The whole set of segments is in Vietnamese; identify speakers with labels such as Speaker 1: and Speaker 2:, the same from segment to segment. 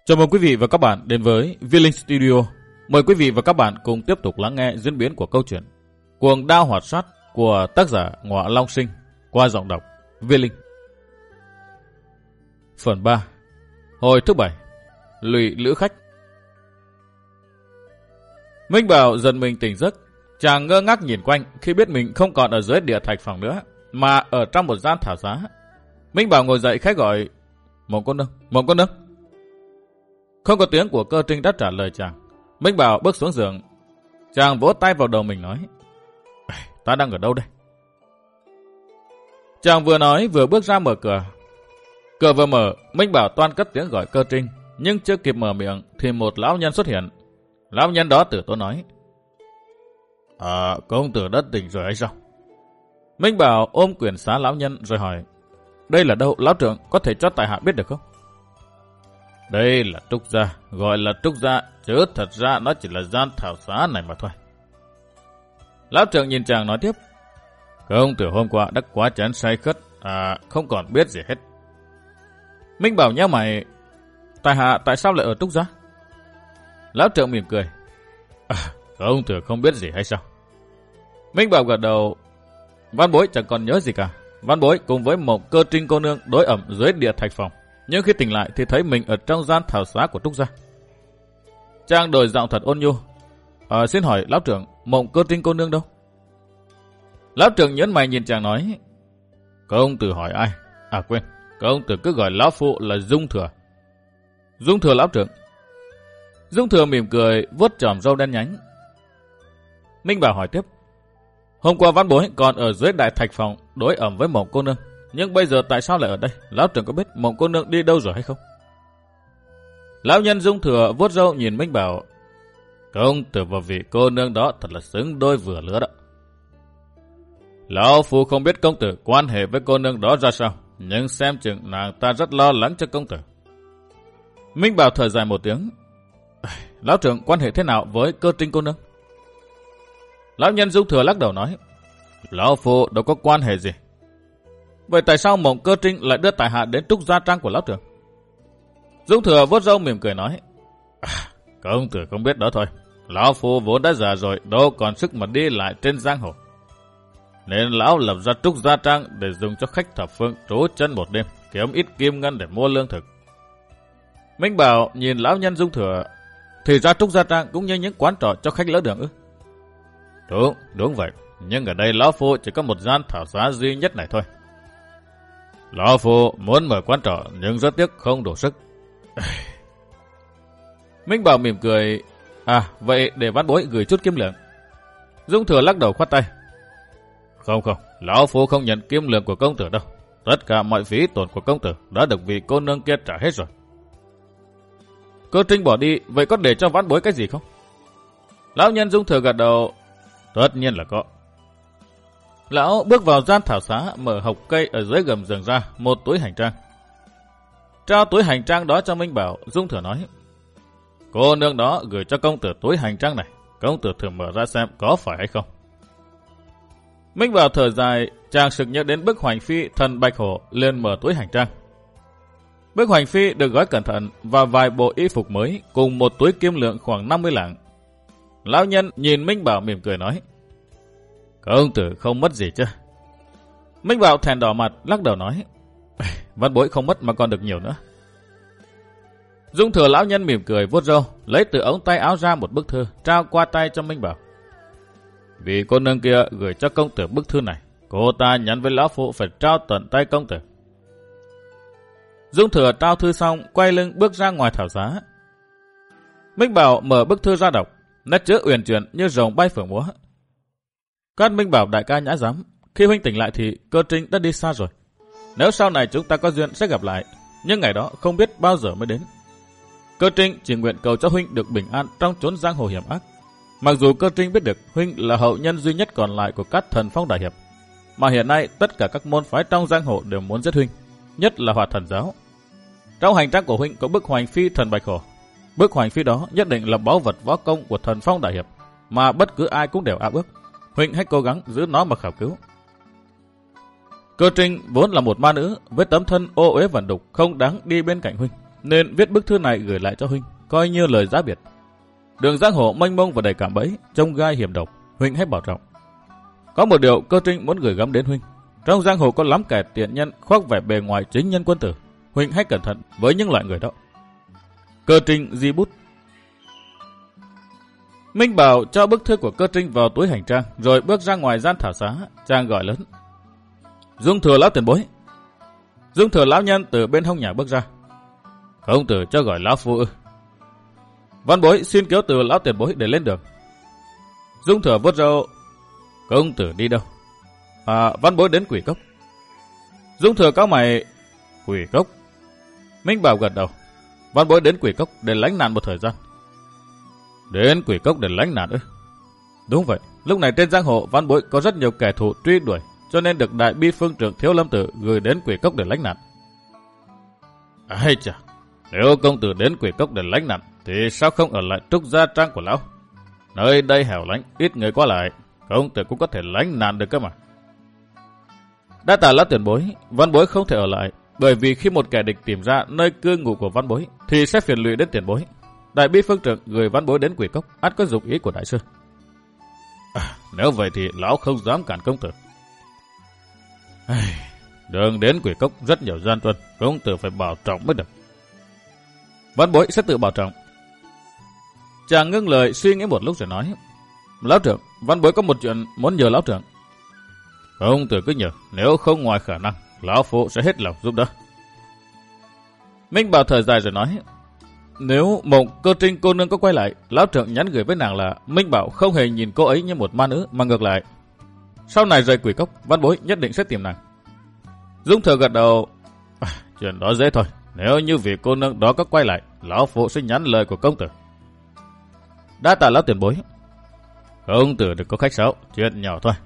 Speaker 1: Chào mừng quý vị và các bạn đến với V-Link Studio. Mời quý vị và các bạn cùng tiếp tục lắng nghe diễn biến của câu chuyện Cuồng Đao Hoạt Sát của tác giả Ngọa Long Sinh qua giọng đọc V-Link. Phần 3. Hồi thứ 7. Lụy lữ khách. Minh Bảo giật mình tỉnh giấc, chàng ngơ ngác nhìn quanh khi biết mình không còn ở dưới địa thạch phòng nữa, mà ở trong một gian thảo giá. Minh Bảo ngồi dậy khẽ gọi: "Mộng cô nương, Mộng cô nương." Không có tiếng của Cơ Trinh đã trả lời chàng. Minh Bảo bước xuống giường, chàng vỗ tay vào đầu mình nói: "Ta đang ở đâu đây?" Chàng vừa nói vừa bước ra mở cửa. Cửa vừa mở, Minh Bảo toan cất tiếng gọi Cơ Trinh, nhưng chưa kịp mở miệng thì một lão nhân xuất hiện. Lão nhân đó tử tốn nói: "Công tử đã tỉnh rồi hay sao?" Minh Bảo ôm quyển xá lão nhân rồi hỏi: "Đây là đâu, lão trưởng, có thể cho tại hạ biết được không?" "Đây là Trúc Gia, gọi là Trúc Gia, chứ thật ra nó chỉ là gian thảo xá này mà thôi." Lão trưởng nhìn chàng nói tiếp: "Công tử hôm qua đã quá chán say khất, không còn biết gì hết." Minh Bảo nhíu mày: "Tại hạ tại sao lại ở Trúc Gia?" Lão trưởng mỉm cười: "Công tử không biết gì hay sao?" Minh Bảo gật đầu: "Văn bối chẳng còn nhớ gì cả. Văn bối cùng với một Cơ Trinh cô nương đối ẩm dưới địa thạch phòng, nhưng khi tỉnh lại thì thấy mình ở trong gian thảo xá của Trúc Gia." Chàng đổi giọng thật ôn nhu: "Xin hỏi lão trưởng, Mộng Cơ Trinh cô nương đâu?" Lão trưởng nhớn mày nhìn chàng nói: "Công tử hỏi ai? Quên, công tử cứ gọi lão phụ là Dung Thừa." "Dung Thừa lão trưởng." Dung Thừa mỉm cười vuốt chòm râu đen nhánh. Minh Bảo hỏi tiếp: "Hôm qua văn bối còn ở dưới đại thạch phòng đối ẩm với Mộng cô nương, nhưng bây giờ tại sao lại ở đây? Lão trưởng có biết Mộng cô nương đi đâu rồi hay không?" Lão nhân Dung Thừa vuốt râu nhìn Minh Bảo: "Công tử và vị cô nương đó thật là xứng đôi vừa lứa đó. Lão phu không biết công tử quan hệ với cô nương đó ra sao, nhưng xem chừng nàng ta rất lo lắng cho công tử." Minh Bảo thở dài một tiếng: "Lão trưởng quan hệ thế nào với Cơ Trinh cô nương?" Lão nhân Dung Thừa lắc đầu nói: "Lão phu đâu có quan hệ gì." "Vậy tại sao Mộng Cơ Trinh lại đưa tại hạ đến Trúc Gia Trang của lão trưởng?" Dung Thừa vuốt râu mỉm cười nói: "Công tử không biết đó thôi. Lão phu vốn đã già rồi, đâu còn sức mà đi lại trên giang hồ, nên lão lập ra Trúc Gia Trang để dùng cho khách thập phương trú chân một đêm, kiếm ít kim ngân để mua lương thực." Minh Bảo nhìn lão nhân Dung Thừa: "Thì ra Trúc Gia Trang cũng như những quán trọ cho khách lỡ đường ư?" Đúng vậy, nhưng ở đây lão phu chỉ có một gian thảo xá duy nhất này thôi. Lão phu muốn mở quán trọ nhưng rất tiếc không đủ sức." Minh Bảo mỉm cười: "Vậy để văn bối gửi chút kim lượng." Dung Thừa lắc đầu khoát tay: Không, lão phu không nhận kim lượng của công tử đâu. Tất cả mọi phí tổn của công tử đã được vị cô nương kia trả hết rồi." "Cơ Trinh bỏ đi, vậy có để cho văn bối cái gì không?" Lão nhân Dung Thừa gật đầu: "Tất nhiên là có." Lão bước vào gian thảo xá, mở hộc cây ở dưới gầm giường ra một túi hành trang. Trao túi hành trang đó cho Minh Bảo, Dung Thừa nói: "Cô nương đó gửi cho công tử túi hành trang này, công tử thử mở ra xem có phải hay không." Minh Bảo thở dài, chàng sực nhớ đến bức hoành phi thần Bạch Hổ, liền mở túi hành trang. Bức hoành phi được gói cẩn thận và vài bộ y phục mới cùng một túi kim lượng khoảng 50 lạng. Lão nhân nhìn Minh Bảo mỉm cười nói: "Công tử không mất gì chứ?" Minh Bảo thèn đỏ mặt lắc đầu nói: "Văn bối không mất mà còn được nhiều nữa." Dung Thừa lão nhân mỉm cười vuốt râu, lấy từ ống tay áo ra một bức thư, trao qua tay cho Minh Bảo: "Vì cô nương kia gửi cho công tử bức thư này, cô ta nhắn với lão phụ phải trao tận tay công tử." Dung Thừa trao thư xong, quay lưng bước ra ngoài thảo giá. Minh Bảo mở bức thư ra đọc, nét chữ uyển chuyển như rồng bay phượng múa: "Các Minh Bảo đại ca nhã giám, khi huynh tỉnh lại thì Cơ Trinh đã đi xa rồi. Nếu sau này chúng ta có duyên sẽ gặp lại, nhưng ngày đó không biết bao giờ mới đến. Cơ Trinh chỉ nguyện cầu cho huynh được bình an trong chốn giang hồ hiểm ác. Mặc dù Cơ Trinh biết được huynh là hậu nhân duy nhất còn lại của các thần phong đại hiệp, mà hiện nay tất cả các môn phái trong giang hồ đều muốn giết huynh, nhất là Hòa Thần giáo. Trong hành trang của huynh có bức hoành phi thần Bạch Hổ. Bức hoành phi đó nhất định là báu vật võ công của thần phong đại hiệp, mà bất cứ ai cũng đều ao ước. Huynh hãy cố gắng giữ nó mà khảo cứu." Cơ Trinh vốn là một ma nữ với tấm thân ô uế vẩn đục, không đáng đi bên cạnh huynh. nên viết bức thư này gửi lại cho huynh, coi như lời giá biệt. Đường giang hồ mênh mông và đầy cạm bẫy, trông gai hiểm độc, huynh hãy bảo trọng. Có một điều Cơ Trinh muốn gửi gắm đến huynh. Trong giang hồ có lắm kẻ tiện nhân khoác vẻ bề ngoài chính nhân quân tử. Huynh hãy cẩn thận với những loại người đó. Cơ Trinh di bút. Minh Bảo cho bức thư của Cơ Trinh vào túi hành trang, rồi bước ra ngoài gian thảo xá. Chàng gọi lớn: Dung Thừa lão tiền bối. Dung Thừa lão nhân từ bên hông nhà bước ra. Công tử cho gọi lão phu ư? Văn bối xin kéo từ lão tiền bối để lên đường. Dung Thừa vuốt râu: Công tử đi đâu? Văn bối đến Quỷ Cốc. Dung Thừa cau mày: Quỷ Cốc? Minh Bảo gật đầu: Văn bối đến Quỷ Cốc để lánh nạn một thời gian. Đến Quỷ Cốc để lánh nạn ư? Đúng vậy, lúc này trên giang hồ văn bối có rất nhiều kẻ thù truy đuổi, cho nên được đại bi phương trưởng Thiếu Lâm Tử gửi đến Quỷ Cốc để lánh nạn. Ây chà, nếu công tử đến Quỷ Cốc để lánh nạn, thì sao không ở lại Trúc Gia Trang của lão? Nơi đây hẻo lánh, ít người qua lại, công tử cũng có thể lánh nạn được cơ mà. Đa tạ lão tiền bối, văn bối không thể ở lại, bởi vì khi một kẻ địch tìm ra nơi cư ngụ của văn bối, thì sẽ phiền lụy đến tiền bối. Đại bi phương trưởng gửi văn bối đến Quỷ Cốc, ắt có dụng ý của đại sư. Nếu vậy thì lão không dám cản công tử. Đường đến Quỷ Cốc rất nhiều gian truân, công tử phải bảo trọng mới được. Văn bối sẽ tự bảo trọng. Chàng ngưng lời suy nghĩ một lúc rồi nói: Lão trưởng, văn bối có một chuyện muốn nhờ lão trưởng. Công tử cứ nhờ, nếu không ngoài khả năng, lão phụ sẽ hết lòng giúp đỡ. Minh Bảo thở dài rồi nói: Nếu Mộng Cơ Trinh cô nương có quay lại, lão trưởng nhắn gửi với nàng là Minh Bảo không hề nhìn cô ấy như một ma nữ, mà ngược lại, sau này rời Quỷ Cốc, văn bối nhất định sẽ tìm nàng. Dung Thừa gật đầu: Chuyện đó dễ thôi, nếu như vị cô nương đó có quay lại, lão phụ sẽ nhắn lời của công tử. Đa tạ lão tiền bối. Công tử đừng có khách sáo, chuyện nhỏ thôi.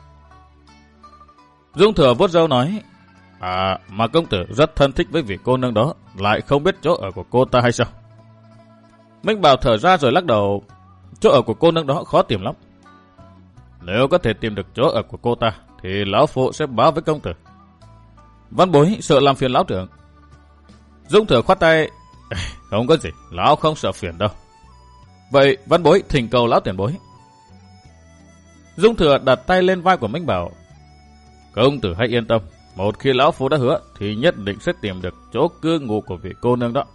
Speaker 1: Dung Thừa vuốt râu nói: Mà công tử rất thân thích với vị cô nương đó, lại không biết chỗ ở của cô ta hay sao? Minh Bảo thở ra rồi lắc đầu: Chỗ ở của cô nương đó khó tìm lắm. Nếu có thể tìm được chỗ ở của cô ta, thì lão phụ sẽ báo với công tử. Văn bối sợ làm phiền lão trưởng. Dung Thừa khoát tay: Không có gì, lão không sợ phiền đâu. Vậy văn bối thỉnh cầu lão tiền bối. Dung Thừa đặt tay lên vai của Minh Bảo: Công tử hãy yên tâm, một khi lão phu đã hứa thì nhất định sẽ tìm được chỗ cư ngụ của vị cô nương đó.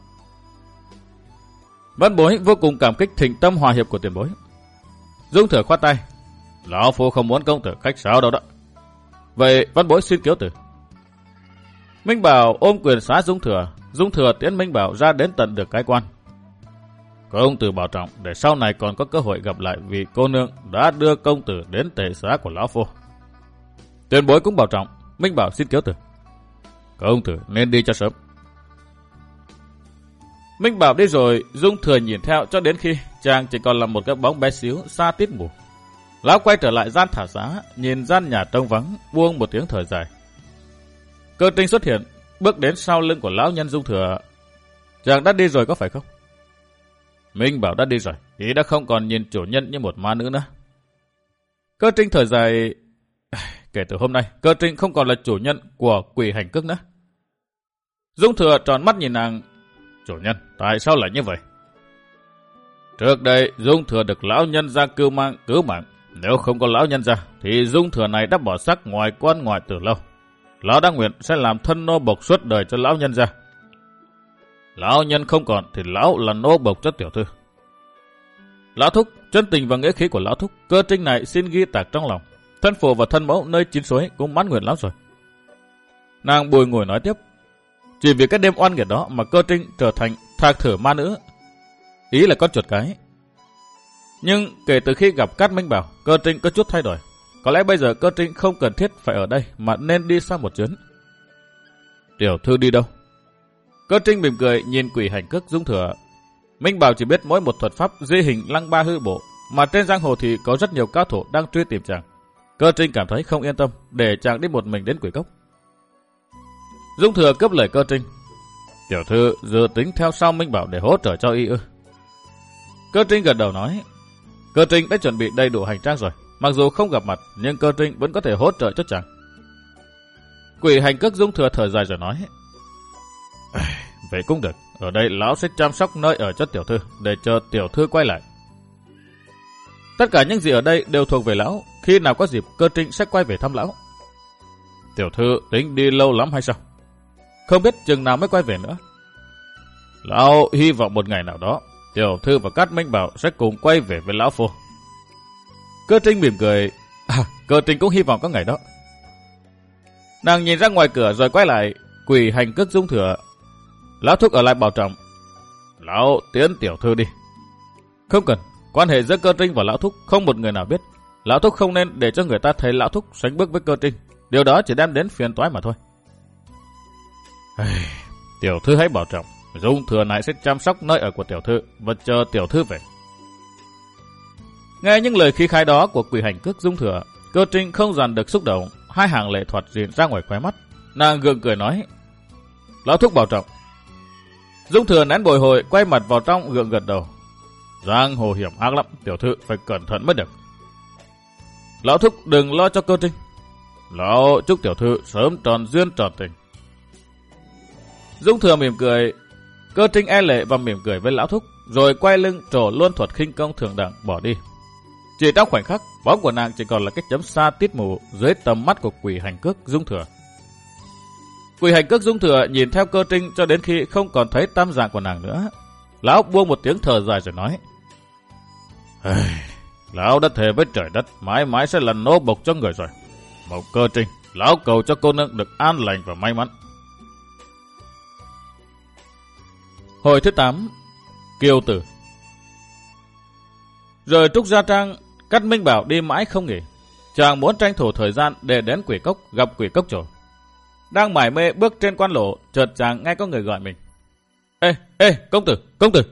Speaker 1: Văn bối vô cùng cảm kích thỉnh tâm hòa hiệp của tiền bối. Dung Thừa khoát tay: Lão phu không muốn công tử khách sáo đâu đó. Vậy văn bối xin cáo từ. Minh Bảo ôm quyền xá Dung Thừa. Dung Thừa tiễn Minh Bảo ra đến tận được cái quan. Công tử bảo trọng, để sau này còn có cơ hội gặp lại vị cô nương đã đưa công tử đến tệ xá của lão phu. Tiền bối cũng bảo trọng. Minh Bảo xin cáo từ. Công tử nên đi cho sớm. Minh Bảo đi rồi, Dung Thừa nhìn theo cho đến khi chàng chỉ còn là một cái bóng bé xíu xa tít mù. Lão quay trở lại gian thả giá, nhìn gian nhà trông vắng, buông một tiếng thở dài. Cơ Trinh xuất hiện, bước đến sau lưng của lão nhân Dung Thừa. Chàng đã đi rồi có phải không? Minh Bảo đã đi rồi, ý đã không còn nhìn chủ nhân như một ma nữ nữa. Cơ Trinh thở dài: Kể từ hôm nay, Cơ Trinh không còn là chủ nhân của Quỷ Hành Cước nữa. Dung Thừa tròn mắt nhìn nàng: Chủ nhân, tại sao lại như vậy? Trước đây, Dung Thừa được lão nhân gia cứu mạng. Nếu không có lão nhân gia, thì Dung Thừa này đã bỏ xác ngoài quan ngoại từ lâu. Lão đã nguyện sẽ làm thân nô bộc suốt đời cho lão nhân gia. Lão nhân không còn thì lão là nô bộc cho tiểu thư. Lão thúc, chân tình và nghĩa khí của lão thúc, Cơ Trinh này xin ghi tạc trong lòng. Thân phụ và thân mẫu nơi chín suối cũng mãn nguyện lắm rồi. Nàng bùi ngồi nói tiếp: Chỉ vì cái đêm oan nghiệt đó mà Cơ Trinh trở thành thạc thử ma nữ. Ý là con chuột cái. Nhưng kể từ khi gặp Cát Minh Bảo, Cơ Trinh có chút thay đổi. Có lẽ bây giờ Cơ Trinh không cần thiết phải ở đây mà nên đi sang một chuyến. Tiểu thư đi đâu? Cơ Trinh mỉm cười nhìn Quỷ Hành Cước Dung Thừa. Minh Bảo chỉ biết mỗi một thuật pháp di hình lăng ba hư bộ, mà trên giang hồ thì có rất nhiều cao thủ đang truy tìm chàng. Cơ Trinh cảm thấy không yên tâm để chàng đi một mình đến Quỷ Cốc. Dung Thừa cướp lời Cơ Trinh: Tiểu thư dự tính theo sau Minh Bảo để hỗ trợ cho y ư? Cơ Trinh gật đầu nói: Cơ Trinh đã chuẩn bị đầy đủ hành trang rồi. Mặc dù không gặp mặt, nhưng Cơ Trinh vẫn có thể hỗ trợ cho chàng. Quỷ Hành Cước Dung Thừa thở dài rồi nói: vậy cũng được. Ở đây lão sẽ chăm sóc nơi ở cho tiểu thư, để chờ tiểu thư quay lại. Tất cả những gì ở đây đều thuộc về lão. Khi nào có dịp, Cơ Trinh sẽ quay về thăm lão. Tiểu thư tính đi lâu lắm hay sao? Không biết chừng nào mới quay về nữa. Lão hy vọng một ngày nào đó, tiểu thư và Cát Minh Bảo sẽ cùng quay về với lão phu. Cơ Trinh mỉm cười. Cơ Trinh cũng hy vọng có ngày đó. Nàng nhìn ra ngoài cửa rồi quay lại, quỳ hành cước dung thừa. Lão thúc ở lại bảo trọng. Lão tiễn tiểu thư đi. Không cần, quan hệ giữa Cơ Trinh và lão thúc không một người nào biết. Lão thúc không nên để cho người ta thấy lão thúc sánh bước với Cơ Trinh. Điều đó chỉ đem đến phiền toái mà thôi. Tiểu thư hãy bảo trọng. Dung thừa này sẽ chăm sóc nơi ở của tiểu thư và chờ tiểu thư về. Nghe những lời khí khái đó của quỷ hành cước Dung thừa, Cơ Trinh không dằn được xúc động, hai hàng lệ thoạt rịn ra ngoài khóe mắt. Nàng gượng cười nói: Lão thúc bảo trọng. Dung thừa nén bồi hồi, quay mặt vào trong gượng gật đầu. Giang hồ hiểm ác lắm, tiểu thư phải cẩn thận mới được. Lão thúc đừng lo cho Cơ Trinh. Lão chúc tiểu thư sớm tròn duyên tròn tình. Dung thừa mỉm cười. Cơ Trinh e lệ và mỉm cười với lão thúc, rồi quay lưng trổ luôn thuật khinh công thường đẳng bỏ đi. Chỉ trong khoảnh khắc, bóng của nàng chỉ còn là cái chấm sa tít mù dưới tầm mắt của quỷ hành cước Dung thừa. Quỷ hành cước Dung thừa nhìn theo Cơ Trinh cho đến khi không còn thấy tăm dạng của nàng nữa. Lão buông một tiếng thở dài rồi nói: Lão đã thề với trời đất mãi mãi sẽ là nô bộc cho người rồi. Mẫu Cơ Trinh, lão cầu cho cô nương được an lành và may mắn. Hồi thứ 8. Kiều tử. Rồi Trúc Gia Trang, Cát Minh Bảo đi mãi không nghỉ. Chàng muốn tranh thủ thời gian để đến Quỷ Cốc gặp Quỷ Cốc Chủ. Đang mải mê bước trên quan lộ, chợt chàng nghe có người gọi mình. Ê, công tử, công tử.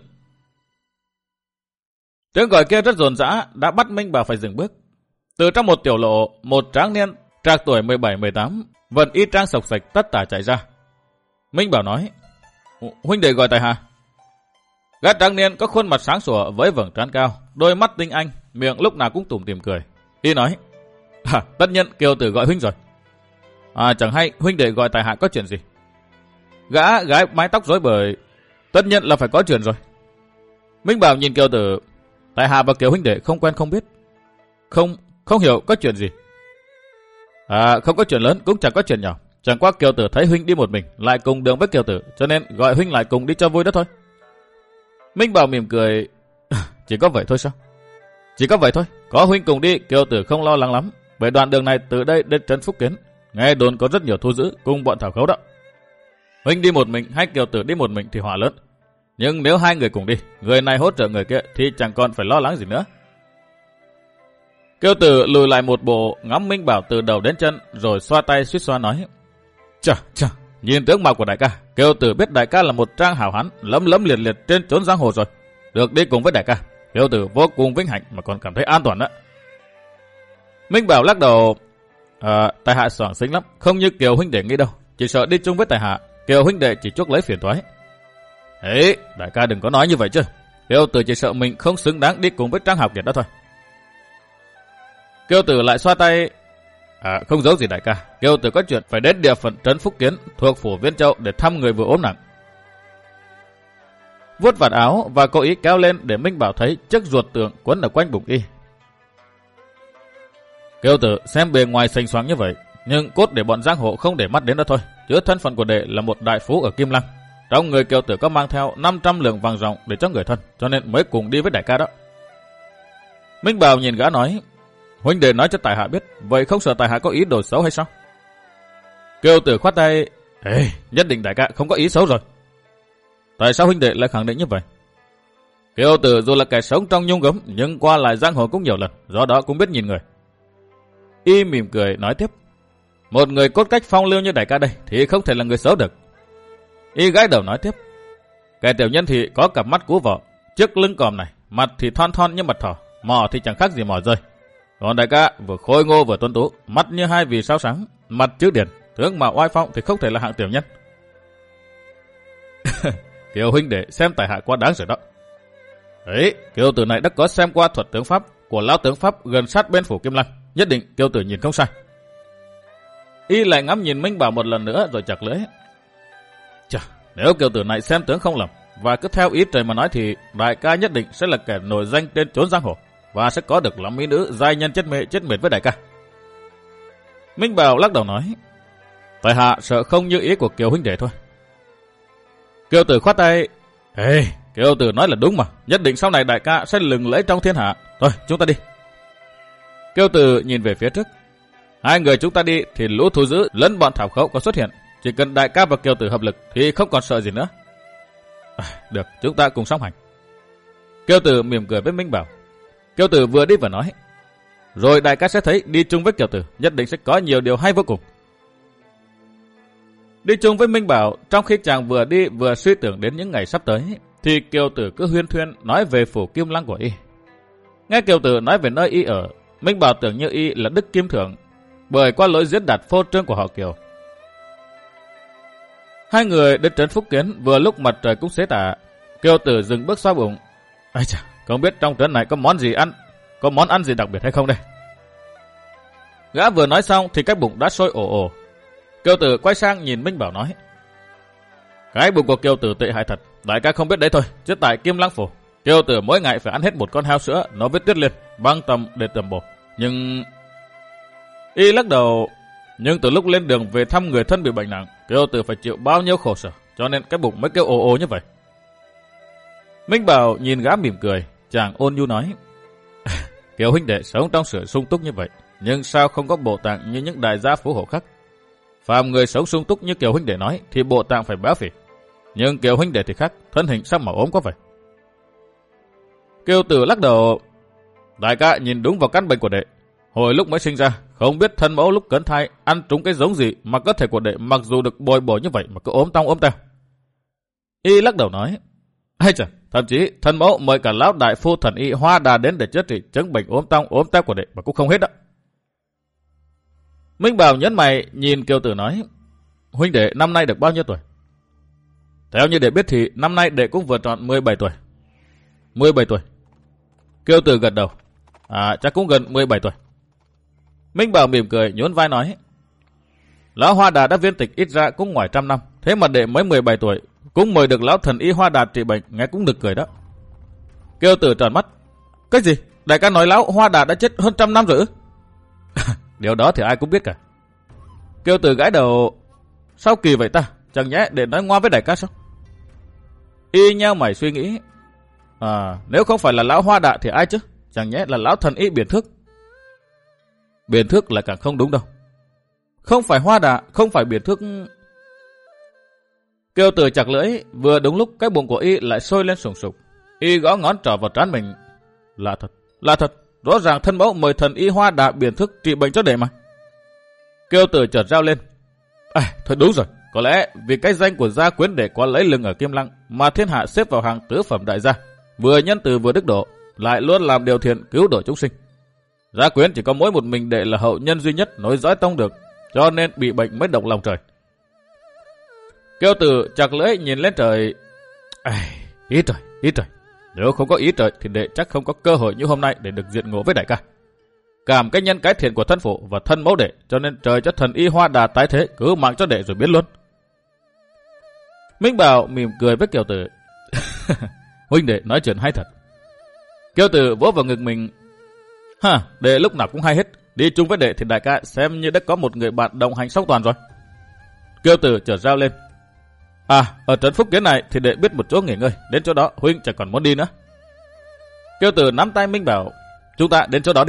Speaker 1: Tiếng gọi kia rất dồn dã, đã bắt Minh Bảo phải dừng bước. Từ trong một tiểu lộ, một tráng niên trạc tuổi 17-18, vận y trang sộc sạch tất tả chạy ra. Minh Bảo nói: Huynh đệ gọi tại hạ. Gã tráng niên có khuôn mặt sáng sủa với vầng trán cao, đôi mắt tinh anh, miệng lúc nào cũng tủm tỉm cười. Y nói: Tất nhiên Kiều tử gọi huynh rồi. Chẳng hay huynh đệ gọi tại hạ có chuyện gì? Gã gái mái tóc rối bời: Tất nhiên là phải có chuyện rồi. Minh Bảo nhìn Kiều tử: Tại hạ và Kiều huynh đệ không quen không biết. Không hiểu có chuyện gì. Không có chuyện lớn cũng chẳng có chuyện nhỏ. Chẳng qua Kiều tử thấy huynh đi một mình, lại cùng đường với Kiều tử, cho nên gọi huynh lại cùng đi cho vui đó thôi. Minh Bảo mỉm cười: Chỉ có vậy thôi sao? Chỉ có vậy thôi. Có huynh cùng đi, Kiều tử không lo lắng lắm. Về đoạn đường này từ đây đến trấn Phúc Kiến, nghe đồn có rất nhiều thu giữ cùng bọn thảo khấu đó. Huynh đi một mình hay Kiều tử đi một mình thì họa lớn. Nhưng nếu hai người cùng đi, người này hỗ trợ người kia thì chẳng còn phải lo lắng gì nữa. Kiều tử lùi lại một bộ, ngắm Minh Bảo từ đầu đến chân, rồi xoa tay suýt xoa nói: Chà, nhìn tướng mạo của đại ca, Kiều tử biết đại ca là một trang hảo hán, lấm liệt liệt trên chốn giang hồ rồi. Được đi cùng với đại ca, Kiều tử vô cùng vinh hạnh mà còn cảm thấy an toàn đó. Minh Bảo lắc đầu: Tại hạ soảng xính lắm, không như Kiều huynh đệ nghĩ đâu. Chỉ sợ đi chung với tại hạ, Kiều huynh đệ chỉ chuốc lấy phiền toái. Đại ca đừng có nói như vậy chứ. Kiều tử chỉ sợ mình không xứng đáng đi cùng với Trang Hạo Kiệt đó thôi. Kiều tử lại xoa tay: Không giấu gì đại ca, Kiều tử có chuyện phải đến địa phận trấn Phúc Kiến thuộc phủ Viên Châu để thăm người vừa ốm nặng. Vuốt vạt áo và cố ý kéo lên để Minh Bảo thấy chiếc ruột tượng quấn ở quanh bụng y. Kiều tử xem bề ngoài xanh xoáng như vậy, nhưng cốt để bọn giang hồ không để mắt đến đó thôi. Chứ thân phận của đệ là một đại phú ở Kim Lăng. Trong người Kiều tử có mang theo 500 lượng vàng ròng để cho người thân, cho nên mới cùng đi với đại ca đó. Minh Bảo nhìn gã nói: Huynh đệ nói cho tại hạ biết, vậy không sợ tại hạ có ý đồ xấu hay sao? Kiều tử khoát tay: Nhất định đại ca không có ý xấu rồi. Tại sao huynh đệ lại khẳng định như vậy? Kiều tử dù là kẻ sống trong nhung gấm, nhưng qua lại giang hồ cũng nhiều lần, do đó cũng biết nhìn người. Y mỉm cười nói tiếp: Một người cốt cách phong lưu như đại ca đây thì không thể là người xấu được. Y gái đầu nói tiếp: Kẻ tiểu nhân thì có cặp mắt cú vỏ, chiếc lưng còm này, mặt thì thon thon như mặt thỏ, mỏ thì chẳng khác gì mỏ rơi. Còn đại ca vừa khôi ngô vừa tuấn tú, mắt như hai vì sao sáng, mặt chữ điển, tướng mạo oai phong thì không thể là hạng tiểu nhân. Kiều huynh đệ xem tại hạ quá đáng rồi đó. Kiều tử này đã có xem qua thuật tướng pháp của lão tướng pháp gần sát bên phủ Kim Lăng, nhất định Kiều tử nhìn không sai. Y lại ngắm nhìn Minh Bảo một lần nữa rồi chặt lưỡi: Nếu Kiều Tử này xem tướng không lầm và cứ theo ý trời mà nói thì đại ca nhất định sẽ là kẻ nổi danh trên chốn giang hồ và sẽ có được lắm mỹ nữ giai nhân chết mệt với đại ca. Minh Bảo lắc đầu nói, tại hạ sợ không như ý của Kiều huynh đệ thôi. Kiều Tử khoát tay, Kiều Tử nói là đúng mà, nhất định sau này đại ca sẽ lừng lẫy trong thiên hạ. Thôi chúng ta đi. Kiều Tử nhìn về phía trước. Hai người chúng ta đi thì lũ thú dữ lẫn bọn thảo khấu có xuất hiện. Chỉ cần đại ca và Kiều Tử hợp lực thì không còn sợ gì nữa. Được, chúng ta cùng song hành. Kiều Tử mỉm cười với Minh Bảo. Kiều Tử vừa đi vừa nói, rồi đại ca sẽ thấy đi chung với Kiều Tử nhất định sẽ có nhiều điều hay vô cùng. Đi chung với Minh Bảo, trong khi chàng vừa đi vừa suy tưởng đến những ngày sắp tới, thì Kiều Tử cứ huyên thuyên nói về phủ Kim Lăng của y. Nghe Kiều Tử nói về nơi y ở, Minh Bảo tưởng như y là Đức Kim Thượng, bởi qua lối diễn đạt phô trương của họ Kiều. Hai người đến trấn Phúc Kiến vừa lúc mặt trời cũng xế tà. Kiều Tử dừng bước xoa bụng. Ây chà, không biết trong trấn này có món gì ăn, có món ăn gì đặc biệt hay không đây? Gã vừa nói xong thì cái bụng đã sôi ồ ồ. Kiều Tử quay sang nhìn Minh Bảo nói, cái bụng của Kiều Tử tệ hại thật, đại ca không biết đấy thôi, chứ tại Kim Lăng phủ Kiều Tử mỗi ngày phải ăn hết một con heo sữa nó với Tuyết Liên băng tầm để tầm bổ. Nhưng y lắc đầu, nhưng từ lúc lên đường về thăm người thân bị bệnh nặng, Kiều Tử phải chịu bao nhiêu khổ sở, cho nên cái bụng mới kêu ồ ồ như vậy. Minh Bảo nhìn gã mỉm cười, chàng ôn nhu nói, Kiều huynh đệ sống trong sự sung túc như vậy, nhưng sao không có bộ tạng như những đại gia phú hộ khác? Phàm người sống sung túc như Kiều huynh đệ nói thì bộ tạng phải béo phì, nhưng Kiều huynh đệ thì khác, thân hình sao mà ốm quá vậy? Kiều Tử lắc đầu, đại ca nhìn đúng vào căn bệnh của đệ. Hồi lúc mới sinh ra, không biết thân mẫu lúc cấn thai ăn trúng cái giống gì mà cơ thể của đệ mặc dù được bồi bổ như vậy mà cứ ốm tong ốm teo. Y lắc đầu nói, hay chà, thậm chí thân mẫu mời cả lão đại phu thần y Hoa Đà đến để chữa trị chứng bệnh ốm tong ốm teo của đệ mà cũng không hết đó. Minh Bảo nhấn mày nhìn Kiều Tử nói, huynh đệ năm nay được bao nhiêu tuổi? Theo như đệ biết thì năm nay đệ cũng vừa tròn 17 tuổi. 17 tuổi. Kiều Tử gật đầu, chắc cũng gần 17 tuổi. Minh Bảo mỉm cười nhún vai nói, lão Hoa Đà đã viên tịch ít ra cũng ngoài 100 năm, thế mà đệ mới 17 tuổi cũng mời được lão thần y Hoa Đà trị bệnh, nghe cũng được cười đó. Kiều Tử tròn mắt, cái gì? Đại ca nói lão Hoa Đà đã chết hơn 100 năm rồi ư? Điều đó thì ai cũng biết cả. Kiều Tử gãi đầu, sao kỳ vậy ta? Chẳng nhẽ để nói ngoa với đại ca sao? Y nheo mày suy nghĩ, nếu không phải là lão Hoa Đà thì ai chứ? Chẳng nhẽ là lão thần y Biển Thước? Biển Thước là càng không đúng đâu. Không phải Hoa Đà, không phải Biển Thước. Kiều Tử chặt lưỡi, vừa đúng lúc cái bụng của y lại sôi lên sùng sục. Y gõ ngón trỏ vào trán mình. Là thật, rõ ràng thân mẫu mời thần y Hoa Đà Biển Thước trị bệnh cho đệ mà. Kiều Tử chợt rao lên, thôi đúng rồi, có lẽ vì cái danh của gia quyến đệ quá lấy lừng ở Kim Lăng mà thiên hạ xếp vào hàng tứ phẩm đại gia, vừa nhân từ vừa đức độ, lại luôn làm điều thiện cứu độ chúng sinh. Gia quyến chỉ có mỗi một mình đệ là hậu nhân duy nhất nối dõi tông được, cho nên bị bệnh mới động lòng trời. Kiều Tử chặt lưỡi nhìn lên trời, ý trời, nếu không có ý trời thì đệ chắc không có cơ hội như hôm nay để được diện ngộ với đại ca. Cảm cái nhân cái thiện của thân phụ và thân mẫu đệ, cho nên trời cho thần y Hoa Đà tái thế cứ mạng cho đệ rồi biến luôn. Minh Bảo mỉm cười với Kiều Tử, huynh đệ nói chuyện hay thật. Kiều Tử vỗ vào ngực mình, đệ lúc nào cũng hay hết, đi chung với đệ thì đại ca xem như đã có một người bạn đồng hành song toàn rồi. Kiều Tử chợt rao lên, ở trấn Phúc Kiến này thì đệ biết một chỗ nghỉ ngơi, đến chỗ đó huynh chẳng còn muốn đi nữa. Kiều Tử nắm tay Minh Bảo, chúng ta đến chỗ đó đi.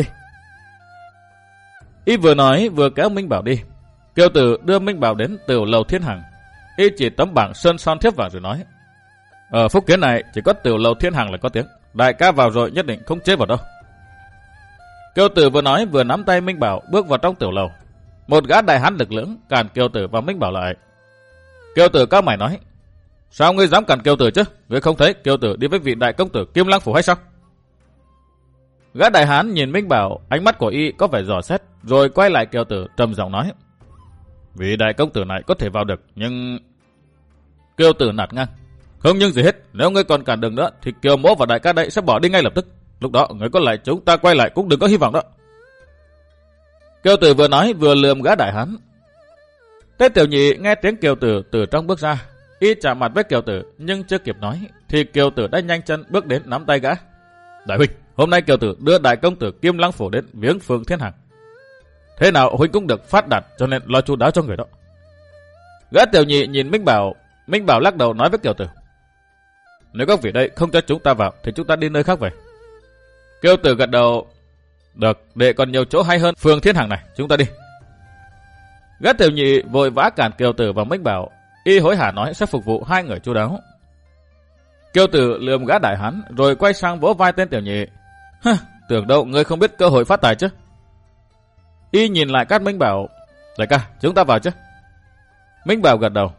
Speaker 1: Y vừa nói vừa kéo Minh Bảo đi. Kiều Tử đưa Minh Bảo đến Tiểu Lầu Thiên Hằng. Y chỉ tấm bảng sơn son thiếp vàng rồi nói, ở Phúc Kiến này chỉ có Tiểu Lầu Thiên Hằng là có tiếng, đại ca vào rồi nhất định không chế vào đâu. Kiều Tử vừa nói vừa nắm tay Minh Bảo bước vào trong tiểu lầu. Một gã đại hán lực lưỡng cản Kiều Tử và Minh Bảo lại. Kiều Tử cao mày nói, sao ngươi dám cản Kiều Tử chứ? Ngươi không thấy Kiều Tử đi với vị đại công tử Kim Lăng phủ hay sao? Gã đại hán nhìn Minh Bảo, ánh mắt của y có vẻ dò xét, rồi quay lại Kiều Tử trầm giọng nói, vị đại công tử này có thể vào được, nhưng... Kiều Tử nạt ngang, không nhưng gì hết, nếu ngươi còn cản đường nữa thì Kiều mỗ và đại ca đây sẽ bỏ đi ngay lập tức. Lúc đó ngươi có lại chúng ta quay lại cũng đừng có hy vọng đó. Kiều Tử vừa nói vừa lườm gã đại hán. Thế tiểu nhị nghe tiếng Kiều Tử từ trong bước ra, Y chạm mặt với Kiều Tử, nhưng chưa kịp nói thì Kiều Tử đã nhanh chân bước đến nắm tay gã. Đại huynh, hôm nay Kiều Tử đưa đại công tử Kim Lăng phủ đến viếng Phương Thiên Hằng. Thế nào huynh cũng được phát đạt, cho nên lo chu đáo cho người đó. Gã Tiểu Nhị nhìn Minh Bảo lắc đầu nói với Kiều Tử. Nếu các vị đây không cho chúng ta vào thì chúng ta đi nơi khác về. Kiều Tử gật đầu. Được, để còn nhiều chỗ hay hơn Phương Thiên Hằng này, chúng ta đi. Gã Tiểu Nhị vội vã cản Kiều Tử và Minh Bảo. Y hối hả nói sẽ phục vụ hai người chu đáo. Kiều Tử lườm gã đại hán rồi quay sang vỗ vai tên Tiểu Nhị. Tưởng đâu ngươi không biết cơ hội phát tài chứ. Y nhìn lại các Minh Bảo. Đại ca, chúng ta vào chứ. Minh Bảo gật đầu.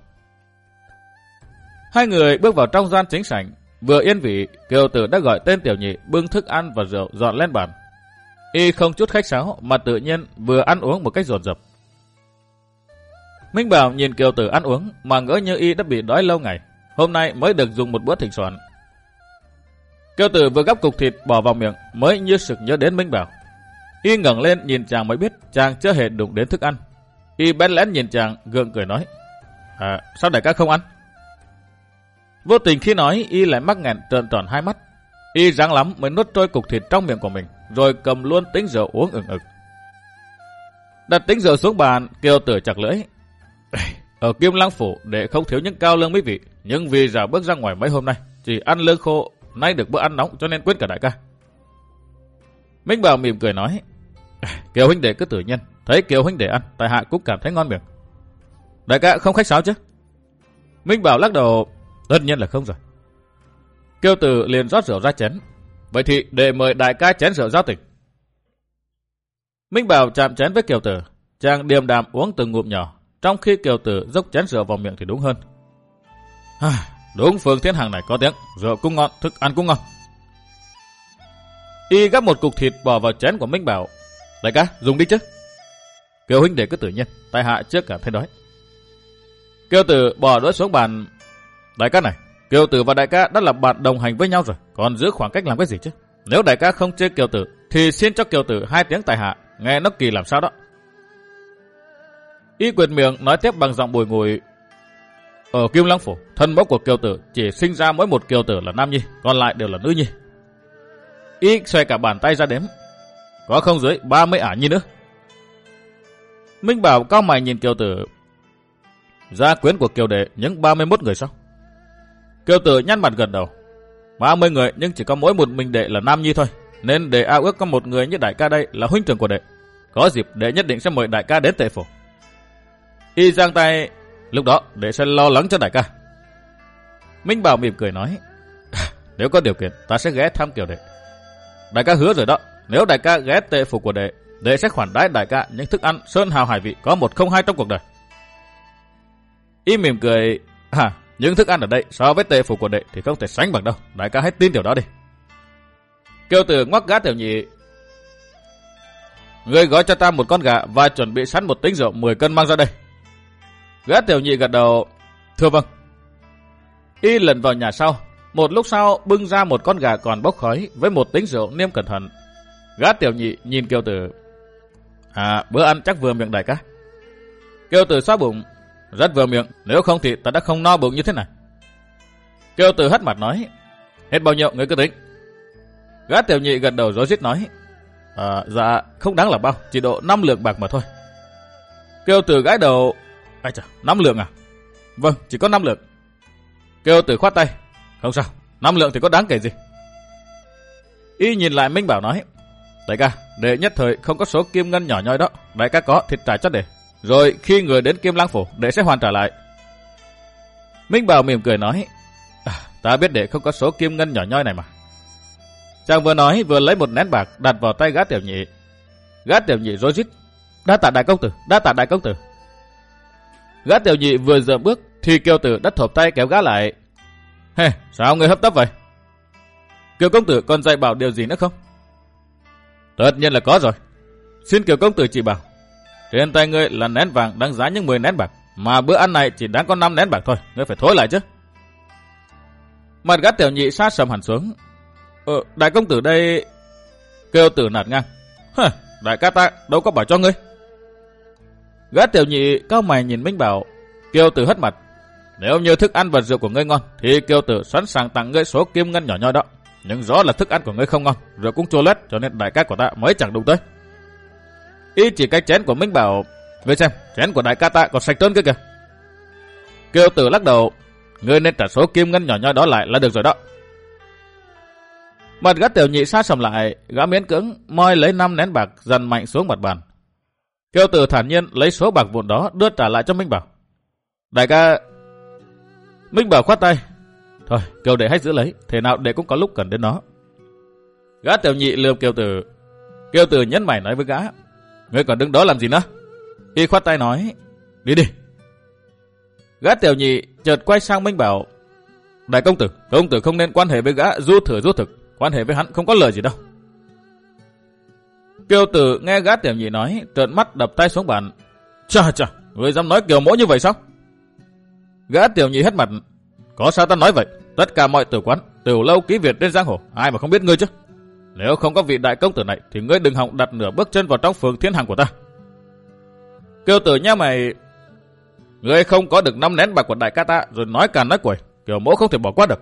Speaker 1: Hai người bước vào trong gian chính sảnh. Vừa yên vị, Kiều Tử đã gọi tên Tiểu Nhị bưng thức ăn và rượu dọn lên bàn. Y không chút khách sáo mà tự nhiên vừa ăn uống một cách dồn dập. Minh Bảo nhìn Kiều Tử ăn uống mà ngỡ như y đã bị đói lâu ngày, hôm nay mới được dùng một bữa thịnh soạn. Kiều Tử vừa gắp cục thịt bỏ vào miệng mới như sực nhớ đến Minh Bảo. Y ngẩng lên nhìn chàng mới biết chàng chưa hề đụng đến thức ăn. Y bén lén nhìn chàng gượng cười nói. Sao đại ca không ăn? Vô tình khi nói y lại mắc nghẹn trợn tròn hai mắt. Y ráng lắm mới nuốt trôi cục thịt trong miệng của mình, rồi cầm luôn tính rượu uống ừng ực. Đặt tính rượu xuống bàn, Kiều Tử chặt lưỡi. Ở Kim Lăng phủ để không thiếu những cao lương mỹ vị, nhưng vì rào bước ra ngoài mấy hôm nay chỉ ăn lương khô, nay được bữa ăn nóng cho nên quên cả đại ca. Minh Bảo mỉm cười nói. Kiều huynh đệ cứ tự nhiên, thấy Kiều huynh đệ ăn, tại hạ cũng cảm thấy ngon miệng. Đại ca không khách sáo chứ? Minh Bảo lắc đầu. Tất nhiên là không rồi. Kiều Tử liền rót rượu ra chén. Vậy thì để mời đại ca chén rượu giao tình. Minh Bảo chạm chén với Kiều Tử, chàng điềm đạm uống từng ngụm nhỏ, trong khi Kiều Tử dốc chén rượu vào miệng thì đúng hơn. Đúng, Phương Thiên Hằng này có tiếng, rượu cũng ngon, thức ăn cũng ngon. Y gắp một cục thịt bỏ vào chén của Minh Bảo. Đại ca, dùng đi chứ. Kiều huynh đệ cứ tự nhiên, tại hạ chưa cảm thấy đói. Kiều Tử bỏ đũa xuống bàn. Đại ca này, Kiều Tử và đại ca đã là bạn đồng hành với nhau rồi, còn giữ khoảng cách làm cái gì chứ? Nếu đại ca không chê Kiều Tử thì xin cho Kiều Tử 2 tiếng tại hạ, nghe nó kỳ làm sao đó. Y quyệt miệng nói tiếp bằng giọng bùi ngùi. Ở Kim Lăng phủ, thân mẫu của Kiều Tử chỉ sinh ra mỗi một Kiều Tử là nam nhi, còn lại đều là nữ nhi. Y xoay cả bàn tay ra đếm, có không dưới 30 ả nhi nữa. Minh Bảo cau mày nhìn Kiều Tử. Gia quyến của Kiều đệ những 31 người sao? Kiều Tử nhăn mặt gật đầu. 30 người nhưng chỉ có mỗi một mình đệ là nam nhi thôi, nên đệ ao ước có một người như đại ca đây là huynh trưởng của đệ. Có dịp đệ nhất định sẽ mời đại ca đến Tề phủ. Y giang tay. Lúc đó đệ sẽ lo lắng cho đại ca. Minh Bảo mỉm cười nói. Nếu có điều kiện ta sẽ ghé thăm Kiều đệ. Đại ca hứa rồi đó, nếu đại ca ghé Tề phủ của đệ, đệ sẽ khoản đãi đại ca những thức ăn sơn hào hải vị có một không hai trong cuộc đời. Y mỉm cười. Những thức ăn ở đây so với Tề phủ của đệ thì không thể sánh bằng đâu, đại ca hãy tin điều đó đi. Kiều Tử ngoắc gã Tiểu Nhị. Ngươi gói cho ta một con gà và chuẩn bị sẵn một tính rượu 10 cân mang ra đây. Gã Tiểu Nhị gật đầu. Thưa vâng. Y lần vào nhà sau, một lúc sau bưng ra một con gà còn bốc khói với một tính rượu niêm cẩn thận. Gã Tiểu Nhị nhìn Kiều Tử. Bữa ăn chắc vừa miệng đại ca. Kiều Tử xoa bụng. Rất vừa miệng, nếu không thì ta đã không no bụng như thế này. Kiều Tử hất mặt nói. Hết bao nhiêu người cứ tính. Gã Tiểu Nhị gật đầu rối rít nói. Dạ không đáng là bao, chỉ độ 5 lượng bạc mà thôi. Kiều Tử gãi đầu. 5 lượng à? Vâng, chỉ có 5 lượng. Kiều Tử khoát tay. Không sao, 5 lượng thì có đáng kể gì. Y nhìn lại Minh Bảo nói. Đại ca, đệ nhất thời không có số kim ngân nhỏ nhoi đó, đại ca có thì trả cho đệ. Rồi khi người đến Kim Lăng phủ, đệ sẽ hoàn trả lại. Minh Bảo mỉm cười nói. Ta biết đệ không có số kim ngân nhỏ nhoi này mà. Chàng vừa nói vừa lấy một nén bạc đặt vào tay gã Tiểu Nhị. Gã Tiểu Nhị rối rít. Đa tạ đại công tử, đa tạ đại công tử. Gã Tiểu Nhị vừa dậm bước thì Kiều Tử đã thộp tay kéo gã lại. Sao người hấp tấp vậy? Kiều công tử còn dạy bảo điều gì nữa không? Tất nhiên là có rồi. Xin Kiều công tử chỉ bảo. Trên tay ngươi là nén vàng đáng giá những 10 nén bạc, mà bữa ăn này chỉ đáng có 5 nén bạc thôi, ngươi phải thối lại chứ. Mặt gã Tiểu Nhị sát sầm hẳn xuống. Đại công tử đây. Kiều Tử nạt ngang. Đại ca ta đâu có bảo cho ngươi. Gã Tiểu Nhị cau mày nhìn Minh Bảo. Kiều Tử hất mặt. Nếu như thức ăn và rượu của ngươi ngon, thì Kiều Tử sẵn sàng tặng ngươi số kim ngân nhỏ nhoi đó. Nhưng rõ là thức ăn của ngươi không ngon, rượu cũng chua lét, cho nên đại ca của ta mới chẳng đụng tới. Y chỉ cái chén của Minh Bảo, ngươi xem, chén của đại ca ta còn sạch hơn kia kìa. Kiều Tử lắc đầu, ngươi nên trả số kim ngân nhỏ nhoi đó lại là được rồi đó. Mặt gã Tiểu Nhị sát sầm lại, gã miễn cưỡng moi lấy 5 nén bạc dần mạnh xuống mặt bàn. Kiều Tử thản nhiên lấy số bạc vụn đó đưa trả lại cho Minh Bảo. Đại ca... Minh Bảo khoát tay. Thôi, Kiều đệ hãy giữ lấy, thế nào đệ cũng có lúc cần đến nó. Gã Tiểu Nhị lườm Kiều Tử. Kiều Tử nhấn mày nói với gã, ngươi còn đứng đó làm gì nữa? Y khoát tay nói, đi đi. Gã Tiểu Nhị chợt quay sang Minh Bảo, đại công tử không nên quan hệ với gã du thử du thực, quan hệ với hắn không có lời gì đâu. Kiều Tử nghe gã Tiểu Nhị nói, trợn mắt đập tay xuống bàn. Chà, ngươi dám nói Kiều mỗ như vậy sao? Gã Tiểu Nhị hất mặt, có sao ta nói vậy? Tất cả mọi tử quán, tiểu lâu ký Việt trên giang hồ, ai mà không biết ngươi chứ? Nếu không có vị đại công tử này, thì ngươi đừng hòng đặt nửa bước chân vào trong phường Thiên Hằng của ta. Kiều Tử nha mày, ngươi không có được 5 nén bạc của đại ca ta, rồi nói càn nói quẩy, Kiều mỗ không thể bỏ qua được.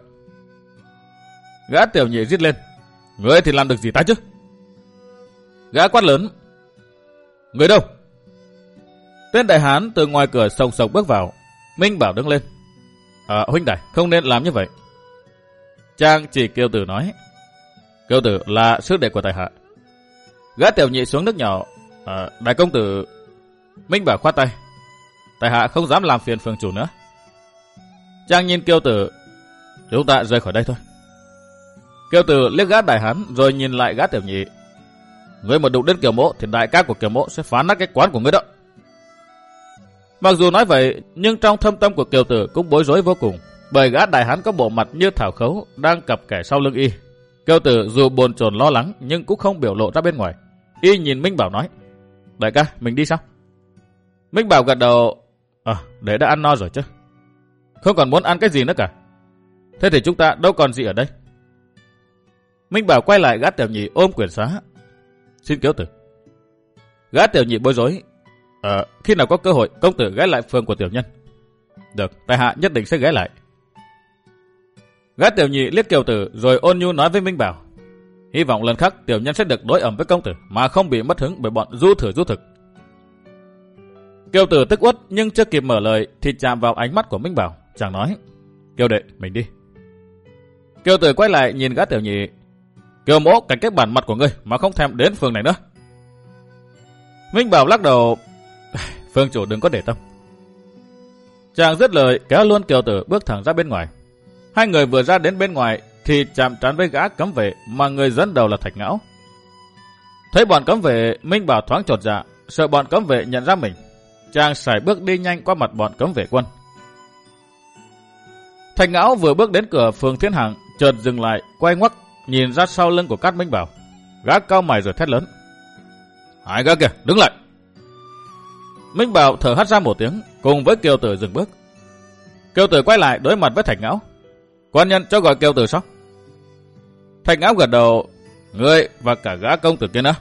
Speaker 1: Gã Tiểu Nhị rít lên, ngươi thì làm được gì ta chứ? Gã quát lớn, người đâu? Tên đại hán từ ngoài cửa sồng sồng bước vào. Minh Bảo đứng lên, huynh đài không nên làm như vậy. Chàng chỉ Kiều Tử nói, Kiều Tử là sư đệ của tại hạ. Gã Tiểu Nhị xuống nước nhỏ, đại công tử. Minh Bảo khoát tay, tại hạ không dám làm phiền phường chủ nữa. Chàng nhìn Kiều Tử, chúng ta rời khỏi đây thôi. Kiều Tử liếc gã đại hán rồi nhìn lại gã Tiểu Nhị, ngươi mà đụng đến Kiều mỗ thì đại ca của Kiều mỗ sẽ phá nát cái quán của ngươi đó. Mặc dù nói vậy, nhưng trong thâm tâm của Kiều Tử cũng bối rối vô cùng, bởi gã đại hán có bộ mặt như thảo khấu đang cặp kẻ sau lưng y. Kiều Tử dù bồn chồn lo lắng nhưng cũng không biểu lộ ra bên ngoài. Y nhìn Minh Bảo nói, đại ca, mình đi sao? Minh Bảo gật đầu, để đã ăn no rồi chứ, không còn muốn ăn cái gì nữa cả. Thế thì chúng ta đâu còn gì ở đây. Minh Bảo quay lại gã Tiểu Nhị ôm quyển xá, xin Kiều Tử. Gã Tiểu Nhị bối rối, khi nào có cơ hội công tử ghé lại phường của tiểu nhân. Được, tại hạ nhất định sẽ ghé lại. Gã Tiểu Nhị liếc Kiều Tử rồi ôn nhu nói với Minh Bảo, hy vọng lần khác tiểu nhân sẽ được đối ẩm với công tử mà không bị mất hứng bởi bọn du thử du thực. Kiều Tử tức uất nhưng chưa kịp mở lời thì chạm vào ánh mắt của Minh Bảo, chàng nói, Kiều đệ, mình đi. Kiều Tử quay lại nhìn gã Tiểu Nhị, Kiều mỗ cảnh cái bản mặt của ngươi mà không thèm đến phường này nữa. Minh Bảo lắc đầu, phương chủ đừng có để tâm. Chàng dứt lời kéo luôn Kiều Tử bước thẳng ra bên ngoài. Hai người vừa ra đến bên ngoài thì chạm trán với gã cấm vệ mà người dẫn đầu là Thạch Ngão. Thấy bọn cấm vệ, Minh Bảo thoáng chột dạ, sợ bọn cấm vệ nhận ra mình. Chàng sải bước đi nhanh qua mặt bọn cấm vệ quân. Thạch Ngão vừa bước đến cửa phường Thiên Hằng, chợt dừng lại, quay ngoắt nhìn ra sau lưng của các Minh Bảo. Gã cau mày rồi thét lớn, hai gã kìa, đứng lại. Minh Bảo thở hắt ra một tiếng, cùng với Kiều Tử dừng bước. Kiều Tử quay lại đối mặt với Thạch Ngão, quan nhân cho gọi Kiều Tử sao? Thạch Ngão gật đầu, ngươi và cả gã công tử kia nữa.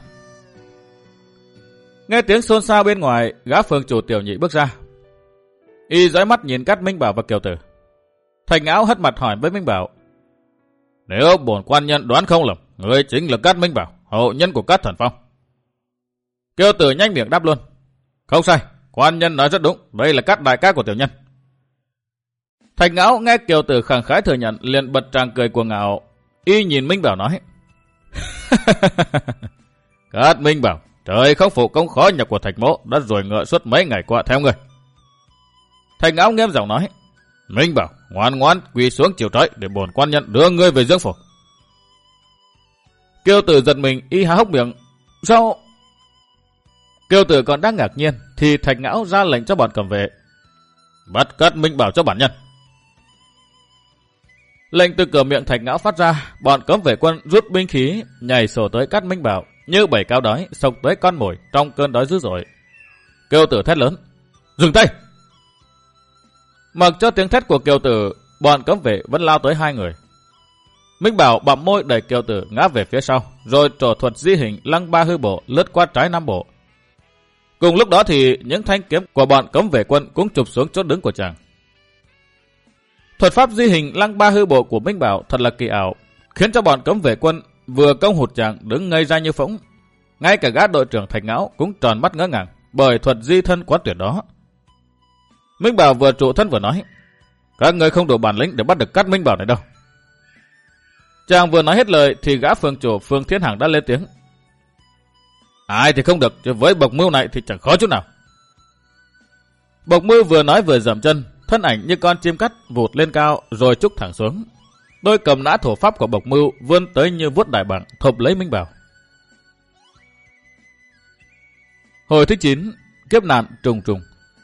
Speaker 1: Nghe tiếng xôn xao bên ngoài, gã phường chủ Tiểu Nhị bước ra. Y dõi mắt nhìn Cát Minh Bảo và Kiều Tử. Thạch Ngão hất mặt hỏi với Minh Bảo, nếu bổn quan nhân đoán không lầm, ngươi chính là Cát Minh Bảo, hậu nhân của Cát Thần Phong. Kiều Tử nhanh miệng đáp luôn, không sai, quan nhân nói rất đúng, đây là Cát đại ca của tiểu nhân. Thạch Ngão nghe Kiều Tử khẳng khái thừa nhận liền bật tràng cười cuồng ngạo. Y nhìn Minh Bảo nói, Cát Minh Bảo, trời không phụ công khó nhọc của Thạch mỗ đã rồi ngựa suốt mấy ngày qua theo người. Thạch Ngão nghiêm giọng nói, Minh Bảo, ngoan ngoãn quỳ xuống chịu trói để bổn quan nhân đưa ngươi về Dương Phủ. Kiều Tử giật mình, y há hốc miệng, sao? Kiều Tử còn đang ngạc nhiên thì Thạch Ngão ra lệnh cho bọn cầm vệ, bắt Cát Minh Bảo cho bản nhân. Lệnh từ cửa miệng Thạch Ngão phát ra, bọn cấm vệ quân rút binh khí nhảy sổ tới Cát Minh Bảo như bầy cáo đói xông tới con mồi trong cơn đói dữ dội. Kiều Tử thét lớn, dừng tay. Mặc cho tiếng thét của Kiều Tử, bọn cấm vệ vẫn lao tới hai người. Minh Bảo bặm môi đẩy Kiều Tử ngã về phía sau, rồi trổ thuật di hình lăng ba hư bộ lướt qua trái nam bộ. Cùng lúc đó thì những thanh kiếm của bọn cấm vệ quân cũng chụp xuống chốt đứng của chàng. Thuật pháp di hình lăng ba hư bộ của Minh Bảo thật là kỳ ảo, khiến cho bọn cấm vệ quân vừa công hụt chàng đứng ngây ra như phỗng. Ngay cả gã đội trưởng Thạch Ngão cũng tròn mắt ngỡ ngàng bởi thuật di thân quá tuyệt đó. Minh Bảo vừa trụ thân vừa nói, các người không đủ bản lĩnh để bắt được Cát Minh Bảo này đâu. Chàng vừa nói hết lời thì gã phường chủ Phương Thiên Hằng đã lên tiếng. Ai thì không được, chứ với Bộc Mưu này thì chẳng khó chút nào. Bộc Mưu vừa nói vừa dậm chân, thân ảnh như con chim cắt vụt lên cao rồi trúc thẳng xuống. Đôi cầm nã thổ pháp của Bộc Mưu vươn tới như vuốt đại bảng thộp lấy Minh Bảo. Hồi thứ 9, kiếp nạn trùng trùng.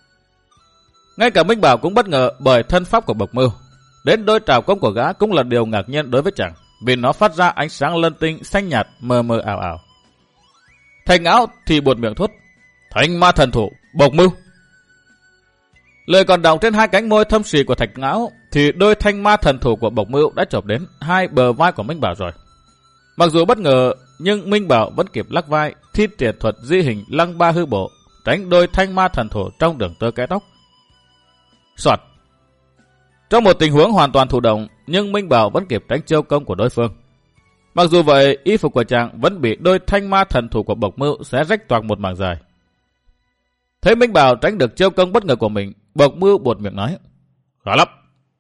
Speaker 1: Ngay cả Minh Bảo cũng bất ngờ bởi thân pháp của Bộc Mưu. Đến đôi trảo công của gã cũng là điều ngạc nhiên đối với chàng, vì nó phát ra ánh sáng lân tinh xanh nhạt mờ mờ ảo ảo. Thạch Ngão thì buột miệng thốt, Thanh Ma Thần Thủ, Bộc Mưu. Lời còn đọng trên hai cánh môi thâm sỉ của Thạch Ngão thì đôi thanh ma thần thủ của Bộc Mưu đã chộp đến hai bờ vai của Minh Bảo rồi. Mặc dù bất ngờ nhưng Minh Bảo vẫn kịp lắc vai, thi triển thuật di hình lăng ba hư bộ, tránh đôi thanh ma thần thủ trong đường tơ kẽ tóc. Soạt. Trong một tình huống hoàn toàn thụ động, nhưng Minh Bảo vẫn kịp tránh chiêu công của đối phương. Mặc dù vậy, y phục của chàng vẫn bị đôi thanh ma thần thủ của Bộc Mưu xé rách toạc một mảng dài. Thấy Minh Bảo tránh được chiêu công bất ngờ của mình, Bộc Mưu buột miệng nói, khá lắm.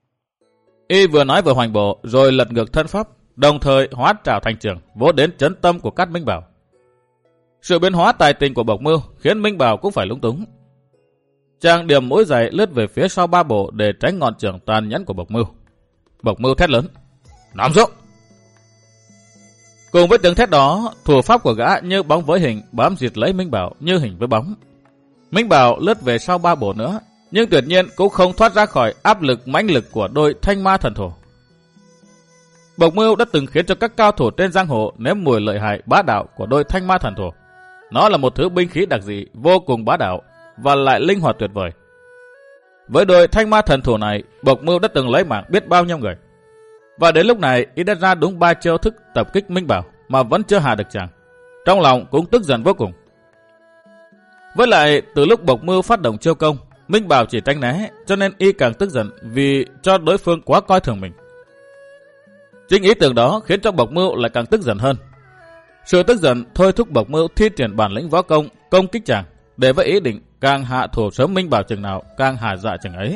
Speaker 1: Y vừa nói vừa hoành bộ rồi lật ngược thân pháp, đồng thời hóa trảo thành trường vỗ đến trấn tâm của Cát Minh Bảo. Sự biến hóa tài tình của Bộc Mưu khiến Minh Bảo cũng phải lúng túng. Chàng điểm mũi giày lướt về phía sau ba bộ để tránh ngọn trường tàn nhẫn của Bộc Mưu. Bộc Mưu thét lớn, nằm xuống. Cùng với tiếng thét đó, thủ pháp của gã như bóng với hình bám dịt lấy Minh Bảo như hình với bóng. Minh Bảo lướt về sau ba bộ nữa, nhưng tuyệt nhiên cũng không thoát ra khỏi áp lực mãnh lực của đôi thanh ma thần thủ. Bộc Mưu đã từng khiến cho các cao thủ trên giang hồ nếm mùi lợi hại bá đạo của đôi thanh ma thần thủ. Nó là một thứ binh khí đặc dị vô cùng bá đạo và lại linh hoạt tuyệt vời. Với đôi thanh ma thần thủ này, Bộc Mưu đã từng lấy mạng biết bao nhiêu người. Và đến lúc này, y đã ra đúng 3 chiêu thức tập kích Minh Bảo mà vẫn chưa hạ được chàng. Trong lòng cũng tức giận vô cùng. Với lại, từ lúc Bộc Mưu phát động chiêu công, Minh Bảo chỉ tránh né, cho nên y càng tức giận vì cho đối phương quá coi thường mình. Chính ý tưởng đó khiến cho Bộc Mưu lại càng tức giận hơn. Sự tức giận thôi thúc Bộc Mưu thi triển bản lĩnh võ công kích chàng, để với ý định càng hạ thủ sớm Minh Bảo chừng nào càng hạ dạ chừng ấy.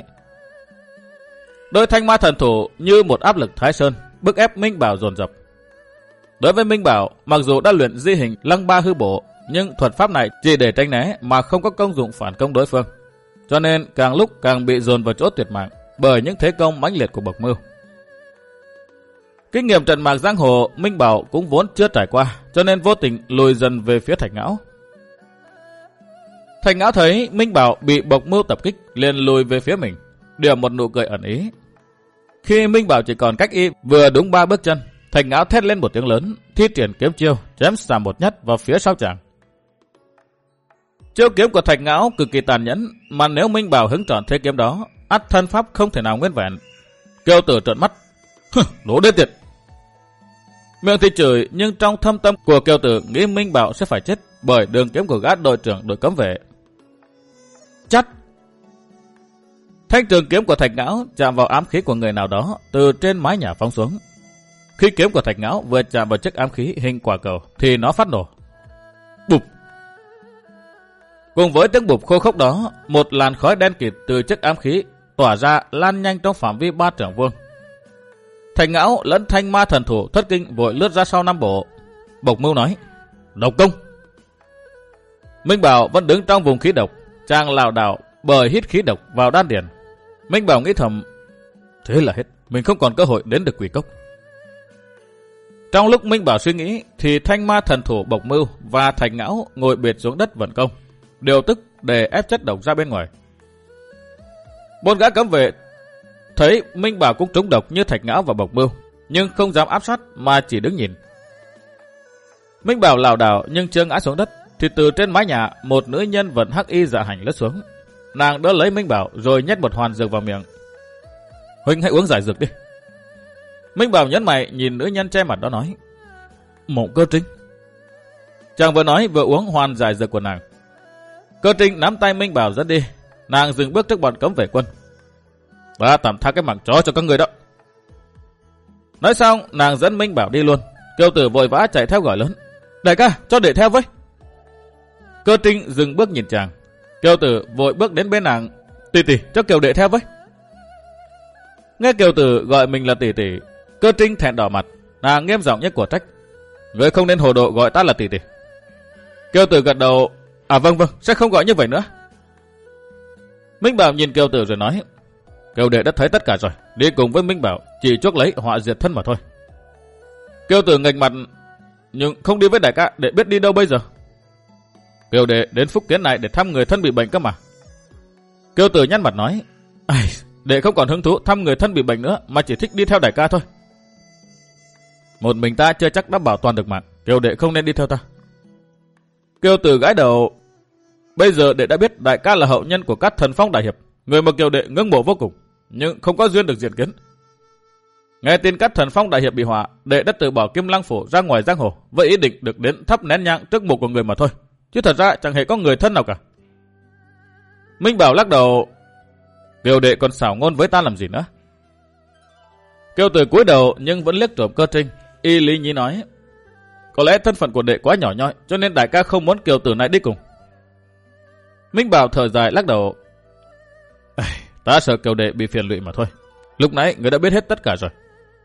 Speaker 1: Đôi thanh ma thần thủ như một áp lực thái sơn, bức ép Minh Bảo dồn dập. Đối với Minh Bảo, mặc dù đã luyện di hình lăng ba hư bộ, nhưng thuật pháp này chỉ để tránh né mà không có công dụng phản công đối phương. Cho nên càng lúc càng bị dồn vào chỗ tuyệt mạng bởi những thế công mãnh liệt của Bộc Mưu. Kinh nghiệm trận mạc giang hồ Minh Bảo cũng vốn chưa trải qua, cho nên vô tình lùi dần về phía Thạch Ngão. Thạch Ngão thấy Minh Bảo bị Bộc Mưu tập kích, liền lùi về phía mình, điểm một nụ cười ẩn ý. Khi Minh Bảo chỉ còn cách y vừa đúng 3 bước chân, Thạch Ngão thét lên một tiếng lớn, thi triển kiếm chiêu chém xả một nhát vào phía sau chàng. Chiêu kiếm của Thạch Ngão cực kỳ tàn nhẫn, mà nếu Minh Bảo hứng trọn thế kiếm đó, ắt thân pháp không thể nào nguyên vẹn. Kiêu Tử trợn mắt, lố đê tiệt. Miệng thì chửi, nhưng trong thâm tâm của Kiêu Tử nghĩ Minh Bảo sẽ phải chết bởi đường kiếm của gã đội trưởng đội cấm vệ. Chắt. Thanh trường kiếm của Thạch Ngão chạm vào ám khí của người nào đó từ trên mái nhà phóng xuống. Khi kiếm của Thạch Ngão vừa chạm vào chiếc ám khí hình quả cầu thì nó phát nổ. Bụp. Cùng với tiếng bụp khô khốc đó, một làn khói đen kịt từ chiếc ám khí tỏa ra lan nhanh trong phạm vi 3 trượng vuông. Thạch Ngão lẫn thanh ma thần thủ thất kinh vội lướt ra sau 5 bộ. Bộc Mưu nói, độc công. Minh Bảo vẫn đứng trong vùng khí độc, chàng lảo đảo bởi hít khí độc vào đan điền. Minh Bảo nghĩ thầm, thế là hết, mình không còn cơ hội đến được Quỷ Cốc. Trong lúc Minh Bảo suy nghĩ thì thanh ma thần thủ Bộc Mưu và Thạch Ngão ngồi bệt xuống đất vận công, điều tức để ép chất độc ra bên ngoài. 4 gã cấm vệ thấy Minh Bảo cũng trúng độc như Thạch Ngão và Bộc Mưu, nhưng không dám áp sát mà chỉ đứng nhìn. Minh Bảo lảo đảo nhưng chưa ngã xuống đất thì từ trên mái nhà một nữ nhân vận hắc y dạ hành lướt xuống. Nàng đỡ lấy Minh Bảo rồi nhét một hoàn dược vào miệng. Huynh hãy uống giải dược đi. Minh Bảo nhấn mày nhìn nữ nhân che mặt đó nói, Mộng Cơ Trinh. Chàng vừa nói vừa uống hoàn giải dược của nàng. Cơ Trinh nắm tay Minh Bảo dẫn đi. Nàng dừng bước trước bọn cấm vệ quân. Ta tạm tha cái mạng chó cho các người đó. Nói xong, nàng dẫn Minh Bảo đi luôn. Kiều Tử vội vã chạy theo gọi lớn. Đại ca, cho đệ theo với. Cơ Trinh dừng bước nhìn chàng. Kiều Tử vội bước đến bên nàng. Tỷ tỷ, cho Kiều đệ theo với. Nghe Kiều Tử gọi mình là tỷ tỷ, Cơ Trinh thẹn đỏ mặt. Nàng nghiêm giọng nhất của trách. Ngươi không nên hồ đồ gọi ta là tỷ tỷ. Kiều Tử gật đầu. À vâng, sẽ không gọi như vậy nữa. Minh Bảo nhìn Kiều Tử rồi nói. Kiều đệ đã thấy tất cả rồi, đi cùng với Minh Bảo chỉ chuốc lấy họa diệt thân mà thôi. Kiều Tử nghệch mặt. Nhưng không đi với đại ca, đệ biết đi đâu bây giờ? Kiều đệ đến Phúc Kiến này để thăm người thân bị bệnh cơ mà. Kiều Tử nhăn mặt nói. Đệ không còn hứng thú thăm người thân bị bệnh nữa, mà chỉ thích đi theo đại ca thôi. Một mình ta chưa chắc đã bảo toàn được mạng, Kiều đệ không nên đi theo ta. Kiều Tử gãi đầu. Bây giờ đệ đã biết đại ca là hậu nhân của các thần phong đại hiệp, người mà Kiều đệ ngưỡng mộ vô cùng, nhưng không có duyên được diện kiến. Nghe tin các thần phong đại hiệp bị họa, đệ đã từ bỏ Kim Lăng phủ ra ngoài giang hồ, với ý định được đến thắp nén nhang trước mộ của người mà thôi, chứ thật ra chẳng hề có người thân nào cả. Minh Bảo lắc đầu. Kiều đệ còn xảo ngôn với ta làm gì nữa? Kiều Tử cúi đầu nhưng vẫn liếc trộm Cơ Trinh. Y lý nhí nói. Có lẽ thân phận của đệ quá nhỏ nhoi, cho nên đại ca không muốn Kiều Tử này đi cùng. Minh Bảo thở dài lắc đầu. Ta sợ Kiều đệ bị phiền lụy mà thôi. Lúc nãy người đã biết hết tất cả rồi.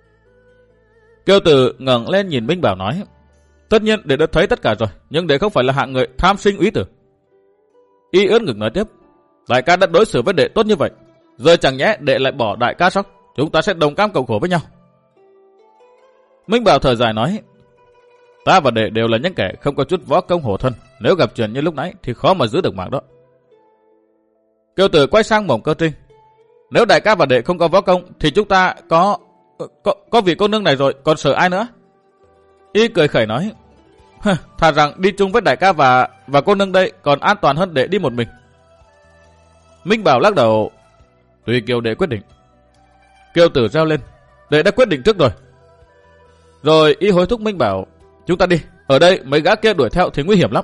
Speaker 1: Kiều Tử ngẩng lên nhìn Minh Bảo nói. Tất nhiên đệ đã thấy tất cả rồi, nhưng đệ không phải là hạng người tham sinh úy tử. Y ướt ngực nói tiếp. Đại ca đã đối xử với đệ tốt như vậy, giờ chẳng nhẽ đệ lại bỏ đại ca sao? Chúng ta sẽ đồng cam cộng khổ với nhau. Minh Bảo thở dài nói. Ta và đệ đều là những kẻ không có chút võ công hổ thân, nếu gặp chuyện như lúc nãy thì khó mà giữ được mạng đó. Kiều Tử quay sang mộng Cơ Trinh. Nếu đại ca và đệ không có võ công thì chúng ta có vị cô nương này rồi, còn sợ ai nữa? Y cười khẩy nói. Thà rằng đi chung với đại ca và cô nương đây còn an toàn hơn đệ đi một mình. Minh Bảo lắc đầu. Tùy Kiều đệ quyết định. Kiều Tử reo lên. Đệ đã quyết định trước rồi. Rồi Y hối thúc Minh Bảo. Chúng ta đi, ở đây mấy gã kia đuổi theo thì nguy hiểm lắm.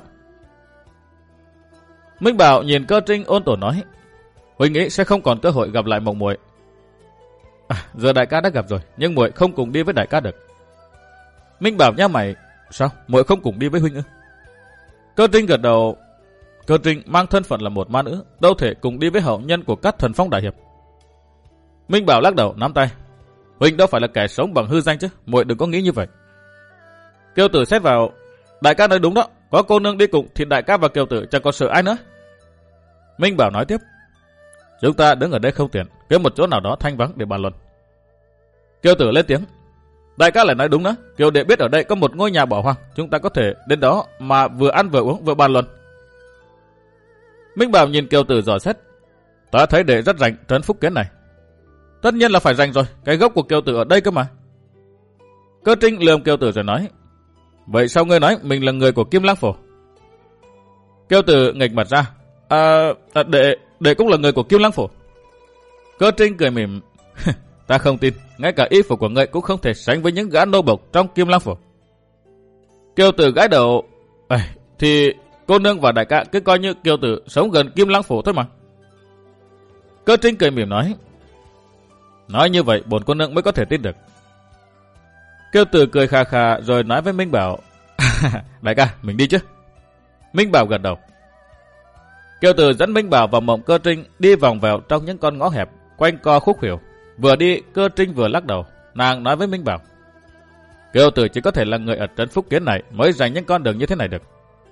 Speaker 1: Minh Bảo nhìn Cơ Trinh ôn tồn nói. Huynh nghĩ sẽ không còn cơ hội gặp lại Mộng muội. Giờ đại ca đã gặp rồi, nhưng muội không cùng đi với đại ca được. Minh Bảo nhá mày. Sao, muội không cùng đi với huynh ư? Cơ Trinh gật đầu. Cơ Trinh mang thân phận là một ma nữ, đâu thể cùng đi với hậu nhân của các thần phong đại hiệp. Minh Bảo lắc đầu nắm tay. Huynh đâu phải là kẻ sống bằng hư danh chứ, muội đừng có nghĩ như vậy. Kiều Tử xét vào. Đại ca nói đúng đó, có cô nương đi cùng thì đại ca và Kiều Tử chẳng còn sợ ai nữa. Minh Bảo nói tiếp. Chúng ta đứng ở đây không tiện, kiếm một chỗ nào đó thanh vắng để bàn luận. Kiều Tử lên tiếng. Đại ca lại nói đúng nữa, Kiều đệ biết ở đây có một ngôi nhà bỏ hoang, chúng ta có thể đến đó mà vừa ăn vừa uống vừa bàn luận. Minh Bảo nhìn Kiều Tử dò xét. Ta thấy đệ rất rành trấn Phúc Kiến này. Tất nhiên là phải rành rồi, cái gốc của Kiều Tử ở đây cơ mà. Cơ Trinh lườm Kiều Tử rồi nói. Vậy sao ngươi nói mình là người của Kim Lăng phủ? Kiều Tử nghệch mặt ra. Đệ cũng là người của Kim Lăng phủ. Cơ Trinh cười mỉm. Ta không tin, ngay cả y phục của ngươi cũng không thể sánh với những gã nô bộc trong Kim Lăng phủ. Kiều Tử gãi đầu. Thì cô nương và đại ca cứ coi như Kiều Tử sống gần Kim Lăng phủ thôi mà. Cơ Trinh cười mỉm nói. Nói như vậy bổn cô nương mới có thể tin được. Kiều Tử cười khà khà rồi nói với Minh Bảo. Đại ca, mình đi chứ? Minh Bảo gật đầu. Kiều Tử dẫn Minh Bảo vào mộng Cơ Trinh đi vòng vèo trong những con ngõ hẹp, quanh co khúc khuỷu. Vừa đi, Cơ Trinh vừa lắc đầu. Nàng nói với Minh Bảo. Kiều Tử chỉ có thể là người ở trấn Phúc Kiến này mới rành những con đường như thế này được.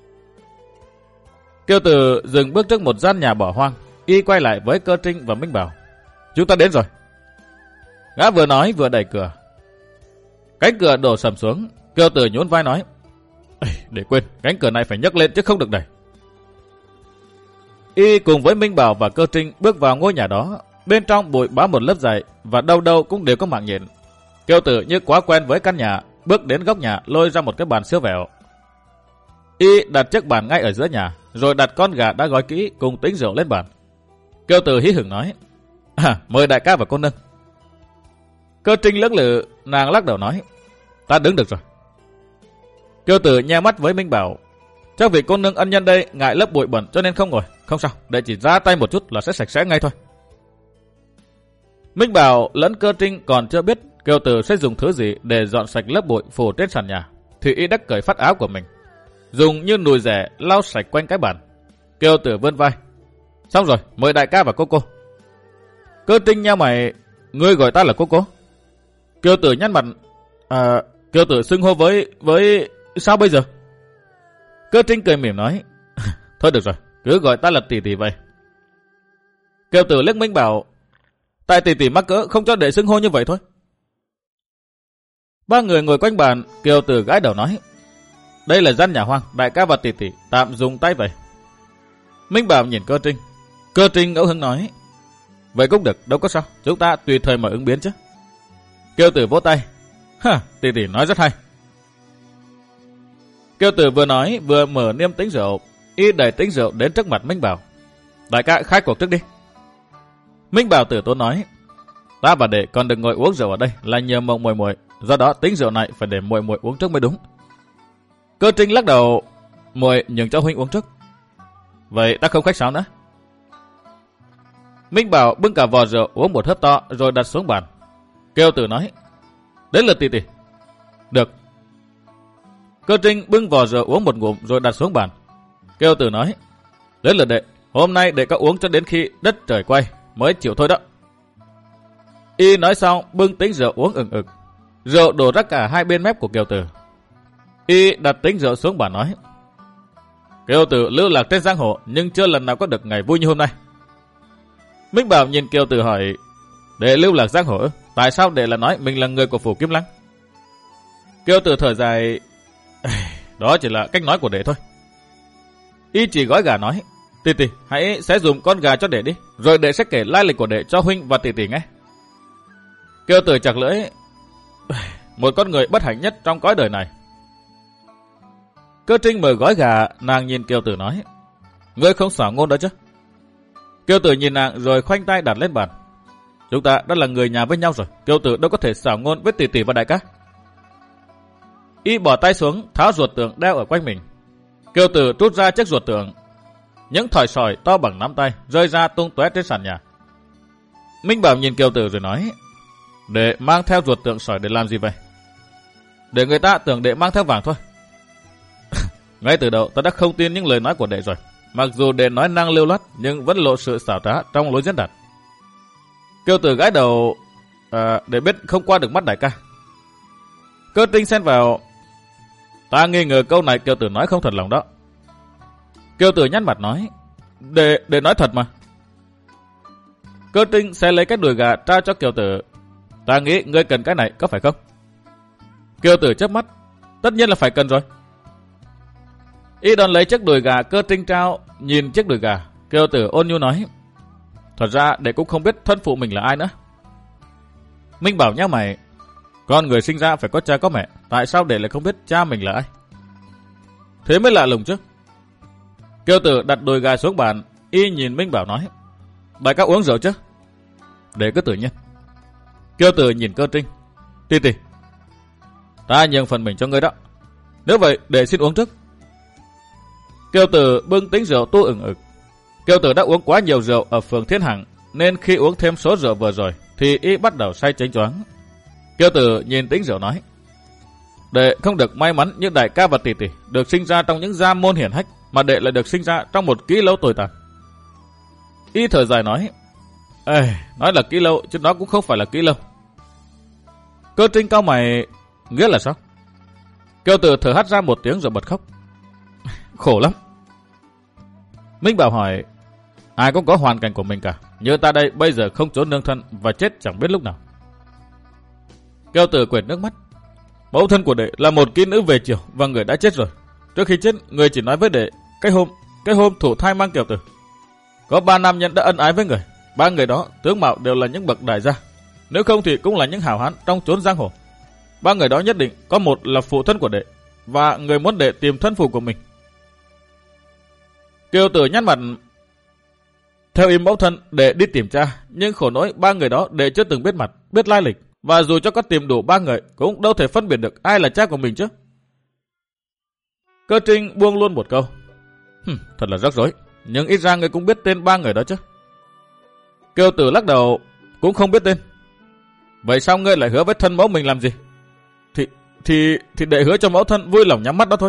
Speaker 1: Kiều Tử dừng bước trước một gian nhà bỏ hoang. Y quay lại với Cơ Trinh và Minh Bảo. Chúng ta đến rồi. Gã vừa nói vừa đẩy cửa. Cánh cửa đổ sầm xuống. Kiều Tử nhún vai nói. Để quên, cánh cửa này phải nhấc lên chứ không được đẩy. Y cùng với Minh Bảo và Cơ Trinh bước vào ngôi nhà đó. Bên trong bụi bám một lớp dày và đâu đâu cũng đều có mạng nhện. Kiều Tử như quá quen với căn nhà, bước đến góc nhà lôi ra một cái bàn siêu vẹo. Y đặt chiếc bàn ngay ở giữa nhà, rồi đặt con gà đã gói kỹ cùng tính rượu lên bàn. Kiều Tử hí hửng nói. Mời đại ca và cô nương. Cơ Trinh lưỡng lự, nàng lắc đầu nói. Ta đứng được rồi. Kiều Tử nhe mắt với Minh Bảo. Chắc vì cô nương ân nhân đây ngại lớp bụi bẩn cho nên không ngồi. Không sao, để chỉ ra tay một chút là sẽ sạch sẽ ngay thôi. Minh Bảo lẫn Cơ Trinh còn chưa biết Kiều Tử sẽ dùng thứ gì để dọn sạch lớp bụi phủ trên sàn nhà, thì y đã cởi phát áo của mình, dùng như nùi rẻ lau sạch quanh cái bàn. Kiều Tử vươn vai. Xong rồi, mời đại ca và cô. Cơ Trinh nheo mày, ngươi gọi ta là cô. Kiều Tử nhăn mặt. Kiều Tử xưng hô với sao bây giờ? Cơ Trinh cười mỉm nói. Thôi được rồi, cứ gọi ta là tỷ tỷ vậy. Kiều Tử liếc Minh Bảo. Tại tỷ tỷ mắc cỡ không cho đệ xưng hô như vậy thôi. Ba người ngồi quanh bàn, Kiều Tử gãi đầu nói. Đây là gian nhà hoang, đại ca và tỷ tỷ tạm dùng tay vậy. Minh Bảo nhìn Cơ Trinh. Cơ Trinh ngẫu hứng nói. Vậy cũng được, đâu có sao, chúng ta tùy thời mà ứng biến chứ. Kiều Tử vỗ tay. Tỷ tỷ nói rất hay. Kiều Tử vừa nói vừa mở niêm tĩnh rượu, y đẩy tĩnh rượu đến trước mặt Minh Bảo. Đại ca khai cuộc trước đi. Minh Bảo tử tốn nói. Ta và đệ còn đừng ngồi uống rượu ở đây là nhờ mộng muội muội, do đó tĩnh rượu này phải để muội muội uống trước mới đúng. Cơ Trinh lắc đầu. Muội nhường cho huynh uống trước. Vậy ta không khách sáo nữa. Minh Bảo bưng cả vò rượu uống một hớp to rồi đặt xuống bàn. Kiều Tử nói. Đến lượt tỷ tỷ. Được. Cơ Trinh bưng vò rượu uống một ngụm rồi đặt xuống bàn. Kiều Tử nói. Đến lượt đệ. Hôm nay đệ có uống cho đến khi đất trời quay mới chịu thôi đó. Y nói xong bưng tĩnh rượu uống ừng ực. Rượu đổ ra cả hai bên mép của Kiều Tử. Y đặt tĩnh rượu xuống bàn nói. Kiều Tử lưu lạc trên giang hồ nhưng chưa lần nào có được ngày vui như hôm nay. Minh Bảo nhìn Kiều Tử hỏi. Đệ lưu lạc giang hồ, tại sao đệ là nói mình là người của phủ Kim Lăng? Kiều Tử thở dài. Đó chỉ là cách nói của đệ thôi. Y chỉ gói gà nói. Tỷ tỷ, hãy sẽ dùng con gà cho đệ đi, rồi đệ sẽ kể lai lịch của đệ cho huynh và tỷ tỷ nghe. Kiều Tử chặt lưỡi. Một con người bất hạnh nhất trong cõi đời này. Cơ Trinh mở gói gà, nàng nhìn Kiều Tử nói. Ngươi không xảo ngôn đó chứ? Kiều Tử nhìn nàng rồi khoanh tay đặt lên bàn. Chúng ta đã là người nhà với nhau rồi, Kiều Tử đâu có thể xảo ngôn với tỷ tỷ và đại ca. Y bỏ tay xuống, tháo ruột tượng đeo ở quanh mình. Kiều Tử trút ra chiếc ruột tượng. Những thỏi sỏi to bằng nắm tay rơi ra tung tóe trên sàn nhà. Minh Bảo nhìn Kiều Tử rồi nói. Đệ mang theo ruột tượng sỏi để làm gì vậy? Để người ta tưởng đệ mang theo vàng thôi. Ngay từ đầu ta đã không tin những lời nói của đệ rồi. Mặc dù đệ nói năng lưu loát nhưng vẫn lộ sự xảo trá trong lối diễn đạt. Kiều Tử gãi đầu. Để biết không qua được mắt đại ca. Cơ Trinh xen vào. Ta nghi ngờ câu này Kiều Tử nói không thật lòng đó. Kiều Tử nhăn mặt nói. Để nói thật mà. Cơ Trinh sẽ lấy cái đùi gà trao cho Kiều Tử. Ta nghĩ ngươi cần cái này có phải không? Kiều Tử chớp mắt. Tất nhiên là phải cần rồi. Y đón lấy chiếc đùi gà Cơ Trinh trao, nhìn chiếc đùi gà. Kiều Tử ôn nhu nói. Thật ra đệ cũng không biết thân phụ mình là ai nữa. Minh Bảo nhá mày. Con người sinh ra phải có cha có mẹ, tại sao đệ lại không biết cha mình là ai? Thế mới lạ lùng chứ. Kiều Tử đặt đùi gà xuống bàn, y nhìn Minh Bảo nói. Đại ca uống rượu chứ? Đệ cứ tự nhiên. Kiều Tử nhìn Cơ Trinh. Tỷ tỷ, ta nhường phần mình cho ngươi đó. Nếu vậy đệ xin uống trước. Kiều Tử bưng tĩnh rượu tu ửng ực. Kiều Tử đã uống quá nhiều rượu ở phường Thiên Hằng, nên khi uống thêm số rượu vừa rồi thì y bắt đầu say chánh choáng. Kiều Tử nhìn tĩnh rượu nói. Đệ không được may mắn như đại ca và tỷ tỷ được sinh ra trong những gia môn hiển hách, mà đệ lại được sinh ra trong một kỹ lâu tồi tàn. Y thở dài nói. Nói là kỹ lâu chứ nó cũng không phải là kỹ lâu. Cơ Trinh cau mày. Nghĩa là sao? Kiều Tử thở hắt ra một tiếng rồi bật khóc. Khổ lắm. Minh Bảo hỏi. Ai cũng có hoàn cảnh của mình cả, như ta đây bây giờ không trốn nương thân và chết chẳng biết lúc nào. Kiều Tử quệt nước mắt. Mẫu thân của đệ là một kỹ nữ về chiều và người đã chết rồi. Trước khi chết, người chỉ nói với đệ cái hôm thủ thai mang Kiều Tử. Có 3 nam nhân đã ân ái với người. 3 người đó tướng mạo đều là những bậc đại gia, nếu không thì cũng là những hảo hán trong chốn giang hồ. 3 người đó nhất định có một là phụ thân của đệ, và người muốn đệ tìm thân phụ của mình. Kiều Tử nhăn mặt. Theo ý mẫu thân, đệ đi tìm cha, nhưng khổ nỗi 3 người đó đệ chưa từng biết mặt, biết lai lịch, và dù cho có tìm đủ 3 người cũng đâu thể phân biệt được ai là cha của mình chứ. Cơ Trinh buông luôn một câu. Thật là rắc rối, nhưng ít ra người cũng biết tên 3 người đó chứ. Kiều Tử lắc đầu. cũng không biết tên. Vậy sao ngươi lại hứa với thân mẫu mình làm gì? Thì để hứa cho mẫu thân vui lòng nhắm mắt đó thôi.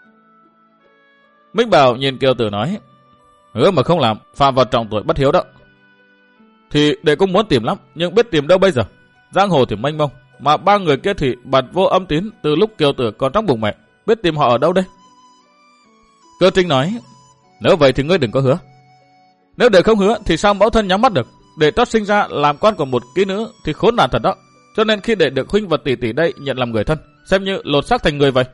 Speaker 1: Minh Bảo nhìn Kiều Tử nói, hứa mà không làm, phạm vào trọng tội bất hiếu đó. Thì đệ cũng muốn tìm lắm, nhưng biết tìm đâu bây giờ. Giang hồ thì mênh mông, mà ba người kia thì bật vô âm tín từ lúc Kiều Tử còn trong bụng mẹ, biết tìm họ ở đâu đây? Cơ Trinh nói, nếu vậy thì ngươi đừng có hứa. Nếu đệ không hứa thì sao mẫu thân nhắm mắt được? Đệ trót sinh ra làm con của một kỹ nữ thì khốn nạn thật đó. Cho nên khi đệ được huynh và tỷ tỷ đây nhận làm người thân, xem như lột xác thành người vậy.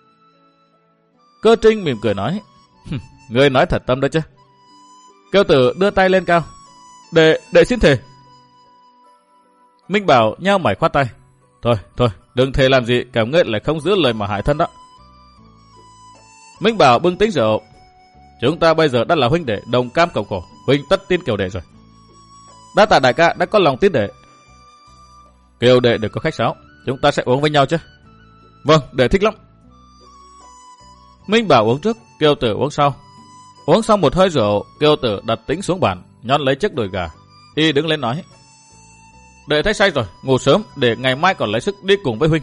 Speaker 1: Cơ Trinh mỉm cười nói, ngươi nói thật tâm đó chứ. Kiều Tử đưa tay lên cao, đệ xin thề. Minh Bảo nhao mày khoát tay, thôi, đừng thề làm gì, cả ngươi lại không giữ lời mà hại thân đó. Minh Bảo bưng tính rượu, chúng ta bây giờ đã là huynh đệ đồng cam cộng khổ, huynh tất tin Kiều đệ rồi. Đa tạ đại ca đã có lòng tin đệ. Kiều đệ đừng có khách sáo, chúng ta sẽ uống với nhau chứ. Vâng, đệ thích lắm. Minh Bảo uống trước, Kiều Tử uống sau. Uống xong một hơi rượu, Kiều Tử đặt tính xuống bàn, nhón lấy chiếc đùi gà. Y đứng lên nói, đệ thấy say rồi, ngủ sớm để ngày mai còn lấy sức đi cùng với huynh.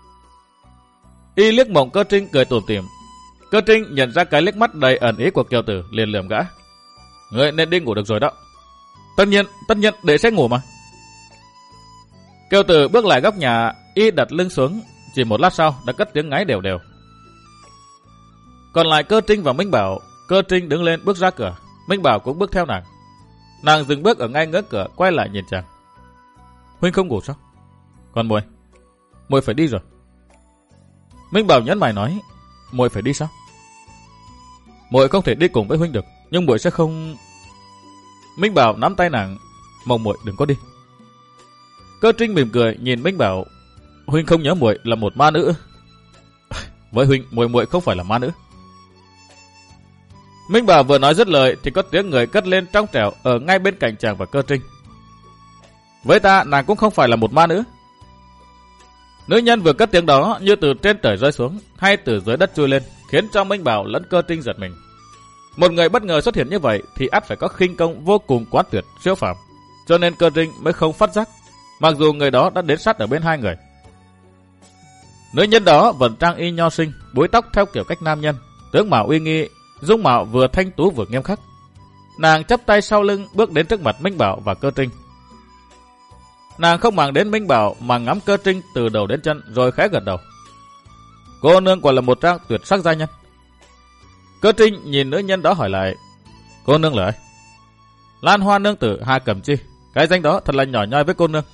Speaker 1: Y liếc mộng Cơ Trinh cười tủm tỉm. Cơ Trinh nhận ra cái liếc mắt đầy ẩn ý của Kiều Tử, liền lườm gã. Ngươi nên đi ngủ được rồi đó. Tất nhiên đệ sẽ ngủ mà. Kiều Tử bước lại góc nhà, y đặt lưng xuống, chỉ một lát sau đã cất tiếng ngáy đều đều. Còn lại Cơ Trinh và Minh Bảo. Cơ Trinh đứng lên bước ra cửa, Minh Bảo cũng bước theo nàng. Nàng dừng bước ở ngay ngưỡng cửa, quay lại nhìn chàng. Huynh không ngủ sao? Còn muội phải đi rồi. Minh Bảo nhấn mày nói, muội phải đi sao? Muội không thể đi cùng với huynh được, nhưng muội sẽ không. Minh Bảo nắm tay nàng, mong muội đừng có đi. Cơ Trinh mỉm cười nhìn Minh Bảo, huynh không nhớ muội là một ma nữ. Với huynh, muội không phải là ma nữ. Minh Bảo vừa nói dứt lời thì có tiếng người cất lên trong trẻo ở ngay bên cạnh chàng và Cơ Trinh. Với ta, nàng cũng không phải là một ma nữ. Nữ nhân vừa cất tiếng đó như từ trên trời rơi xuống hay từ dưới đất chui lên, khiến cho Minh Bảo lẫn Cơ Trinh giật mình. Một người bất ngờ xuất hiện như vậy thì ắt phải có khinh công vô cùng quán tuyệt, siêu phàm, cho nên Cơ Trinh mới không phát giác, mặc dù người đó đã đến sát ở bên hai người. Nữ nhân đó vẫn trang y nho sinh, búi tóc theo kiểu cách nam nhân, tướng mạo uy nghi, dung mạo vừa thanh tú vừa nghiêm khắc. Nàng chắp tay sau lưng bước đến trước mặt Minh Bảo và Cơ Trinh. Nàng không màng đến Minh Bảo mà ngắm Cơ Trinh từ đầu đến chân rồi khẽ gật đầu. Cô nương quả là một trang tuyệt sắc gia nhân. Cơ Trinh nhìn nữ nhân đó hỏi lại, cô nương là ai? Lan Hoa nương tử Hà Cẩm Chi, cái danh đó thật là nhỏ nhoi với cô nương.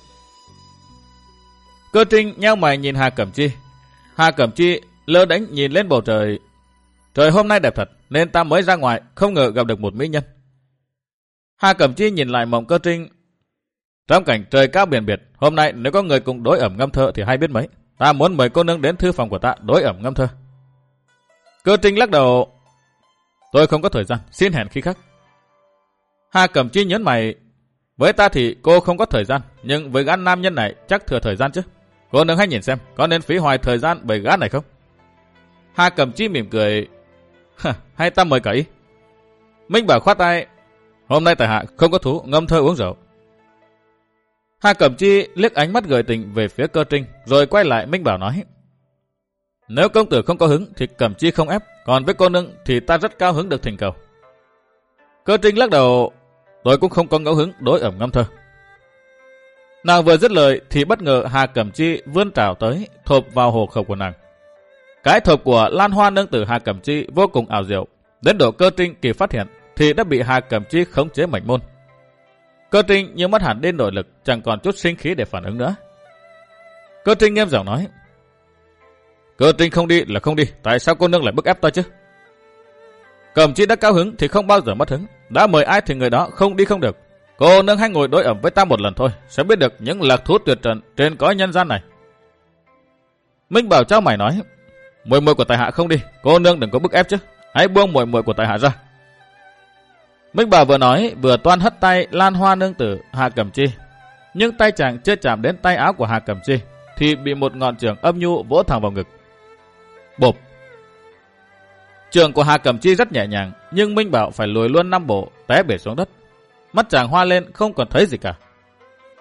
Speaker 1: Cơ Trinh nheo mày nhìn Hà Cẩm Chi. Hà Cẩm Chi lơ đánh nhìn lên bầu trời. Trời hôm nay đẹp thật nên ta mới ra ngoài, không ngờ gặp được một mỹ nhân. Hà Cẩm Chi nhìn lại mộng Cơ Trinh. Trong cảnh trời cao biển biệt, hôm nay nếu có người cùng đối ẩm ngâm thơ thì hay biết mấy. Ta muốn mời cô nương đến thư phòng của ta đối ẩm ngâm thơ. Cơ Trinh lắc đầu, tôi không có thời gian, xin hẹn khi khác. Hà Cẩm Chi nhấn mày, với ta thì cô không có thời gian, nhưng với gã nam nhân này chắc thừa thời gian chứ. Cô nương hãy nhìn xem, có nên phí hoài thời gian bởi gã này không? Hà Cẩm Chi mỉm cười, hay ta mời cả ý. Minh Bảo khoát tay, hôm nay tại hạ không có thú ngâm thơ uống rượu. Hà Cẩm Chi liếc ánh mắt gợi tình về phía Cơ Trinh, rồi quay lại Minh Bảo nói, nếu công tử không có hứng thì Cẩm Chi không ép, còn với cô nương thì ta rất cao hứng được thỉnh cầu. Cơ Trinh lắc đầu, tôi cũng không có ngẫu hứng đối ẩm ngâm thơ. Nàng vừa dứt lời thì bất ngờ Hà Cẩm Chi vươn trảo tới, thộp vào hồ khẩu của nàng. Cái thộp của Lan Hoa nương tử Hà Cẩm Chi vô cùng ảo diệu, đến độ Cơ Trinh kịp phát hiện thì đã bị Hà Cẩm Chi khống chế mạch môn. Cơ Trinh như mất hẳn đi nội lực, chẳng còn chút sinh khí để phản ứng nữa. Cơ Trinh nghiêm giọng nói, Cơ Trinh không đi là không đi, tại sao cô nương lại bức ép ta chứ? Cẩm Chi đã cao hứng thì không bao giờ mất hứng, đã mời ai thì người đó không đi không được. Cô nương hãy ngồi đối ẩm với ta một lần thôi, sẽ biết được những lạc thú tuyệt trần trên cõi nhân gian này. Minh Bảo trao mày nói, muội muội của tại hạ không đi, cô nương đừng có bức ép chứ, hãy buông muội muội của tại hạ ra. Minh Bảo vừa nói vừa toan hất tay Lan Hoa nương tử Hà Cẩm Chi, nhưng tay chàng chưa chạm đến tay áo của Hà Cẩm Chi thì bị một ngọn chưởng âm nhu vỗ thẳng vào ngực. Bộp! Chưởng của Hà Cẩm Chi rất nhẹ nhàng, nhưng Minh Bảo phải lùi luôn 5 bộ, té bể xuống đất. Mắt chàng hoa lên không còn thấy gì cả.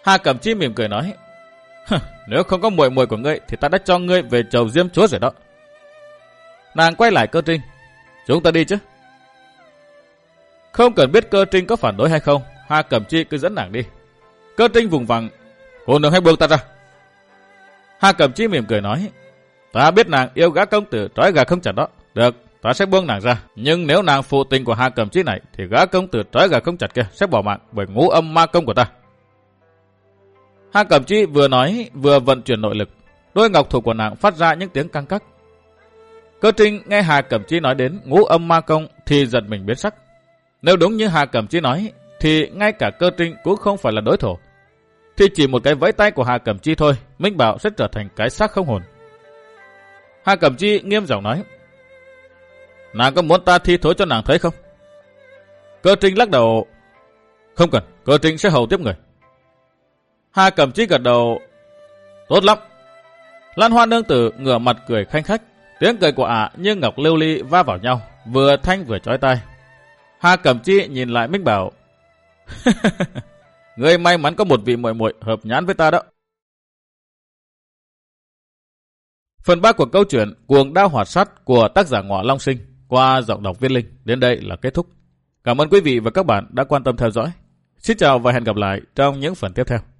Speaker 1: Hà Cẩm Chi mỉm cười nói, nếu không có muội muội của ngươi thì ta đã cho ngươi về chầu Diêm Chúa rồi đó. Nàng quay lại Cơ Trinh, chúng ta đi chứ? Không cần biết Cơ Trinh có phản đối hay không, Hà Cẩm Chi cứ dẫn nàng đi. Cơ Trinh vùng vằng, cô nương hãy buông ta ra. Hà Cẩm Chi mỉm cười nói, ta biết nàng yêu gã công tử trói gà không chặt đó. Được, ta sẽ buông nàng ra. Nhưng nếu nàng phụ tình của Hà Cẩm Chi này thì gã công tử trói gà không chặt kia sẽ bỏ mạng bởi ngũ âm ma công của ta. Hà Cẩm Chi vừa nói vừa vận chuyển nội lực, đôi ngọc thủ của nàng phát ra những tiếng căng cắc. Cơ Trinh nghe Hà Cẩm Chi nói đến ngũ âm ma công thì giật mình biến sắc. Nếu đúng như Hà Cẩm Chi nói thì ngay cả Cơ Trinh cũng không phải là đối thủ. Thì chỉ một cái vẫy tay của Hà Cẩm Chi thôi, Minh Bảo sẽ trở thành cái xác không hồn. Hà Cẩm Chi nghiêm giọng nói, nàng có muốn ta thi thố cho nàng thấy không? Cơ Trinh lắc đầu, không cần, Cơ Trinh sẽ hầu tiếp người. Hà Cẩm Chi gật đầu, tốt lắm. Lan Hoa nương tử ngửa mặt cười khanh khách, tiếng cười của ả như ngọc lưu ly va vào nhau, vừa thanh vừa chói tai. Hà Cẩm Chi nhìn lại Minh Bảo, ngươi may mắn có một vị muội muội hợp nhãn với ta đó. Phần 3 của câu chuyện Cuồng Đao Hỏa Sát của tác giả Ngọ Long Sinh qua giọng đọc Viên Linh đến đây là kết thúc. Cảm ơn quý vị và các bạn đã quan tâm theo dõi. Xin chào và hẹn gặp lại trong những phần tiếp theo.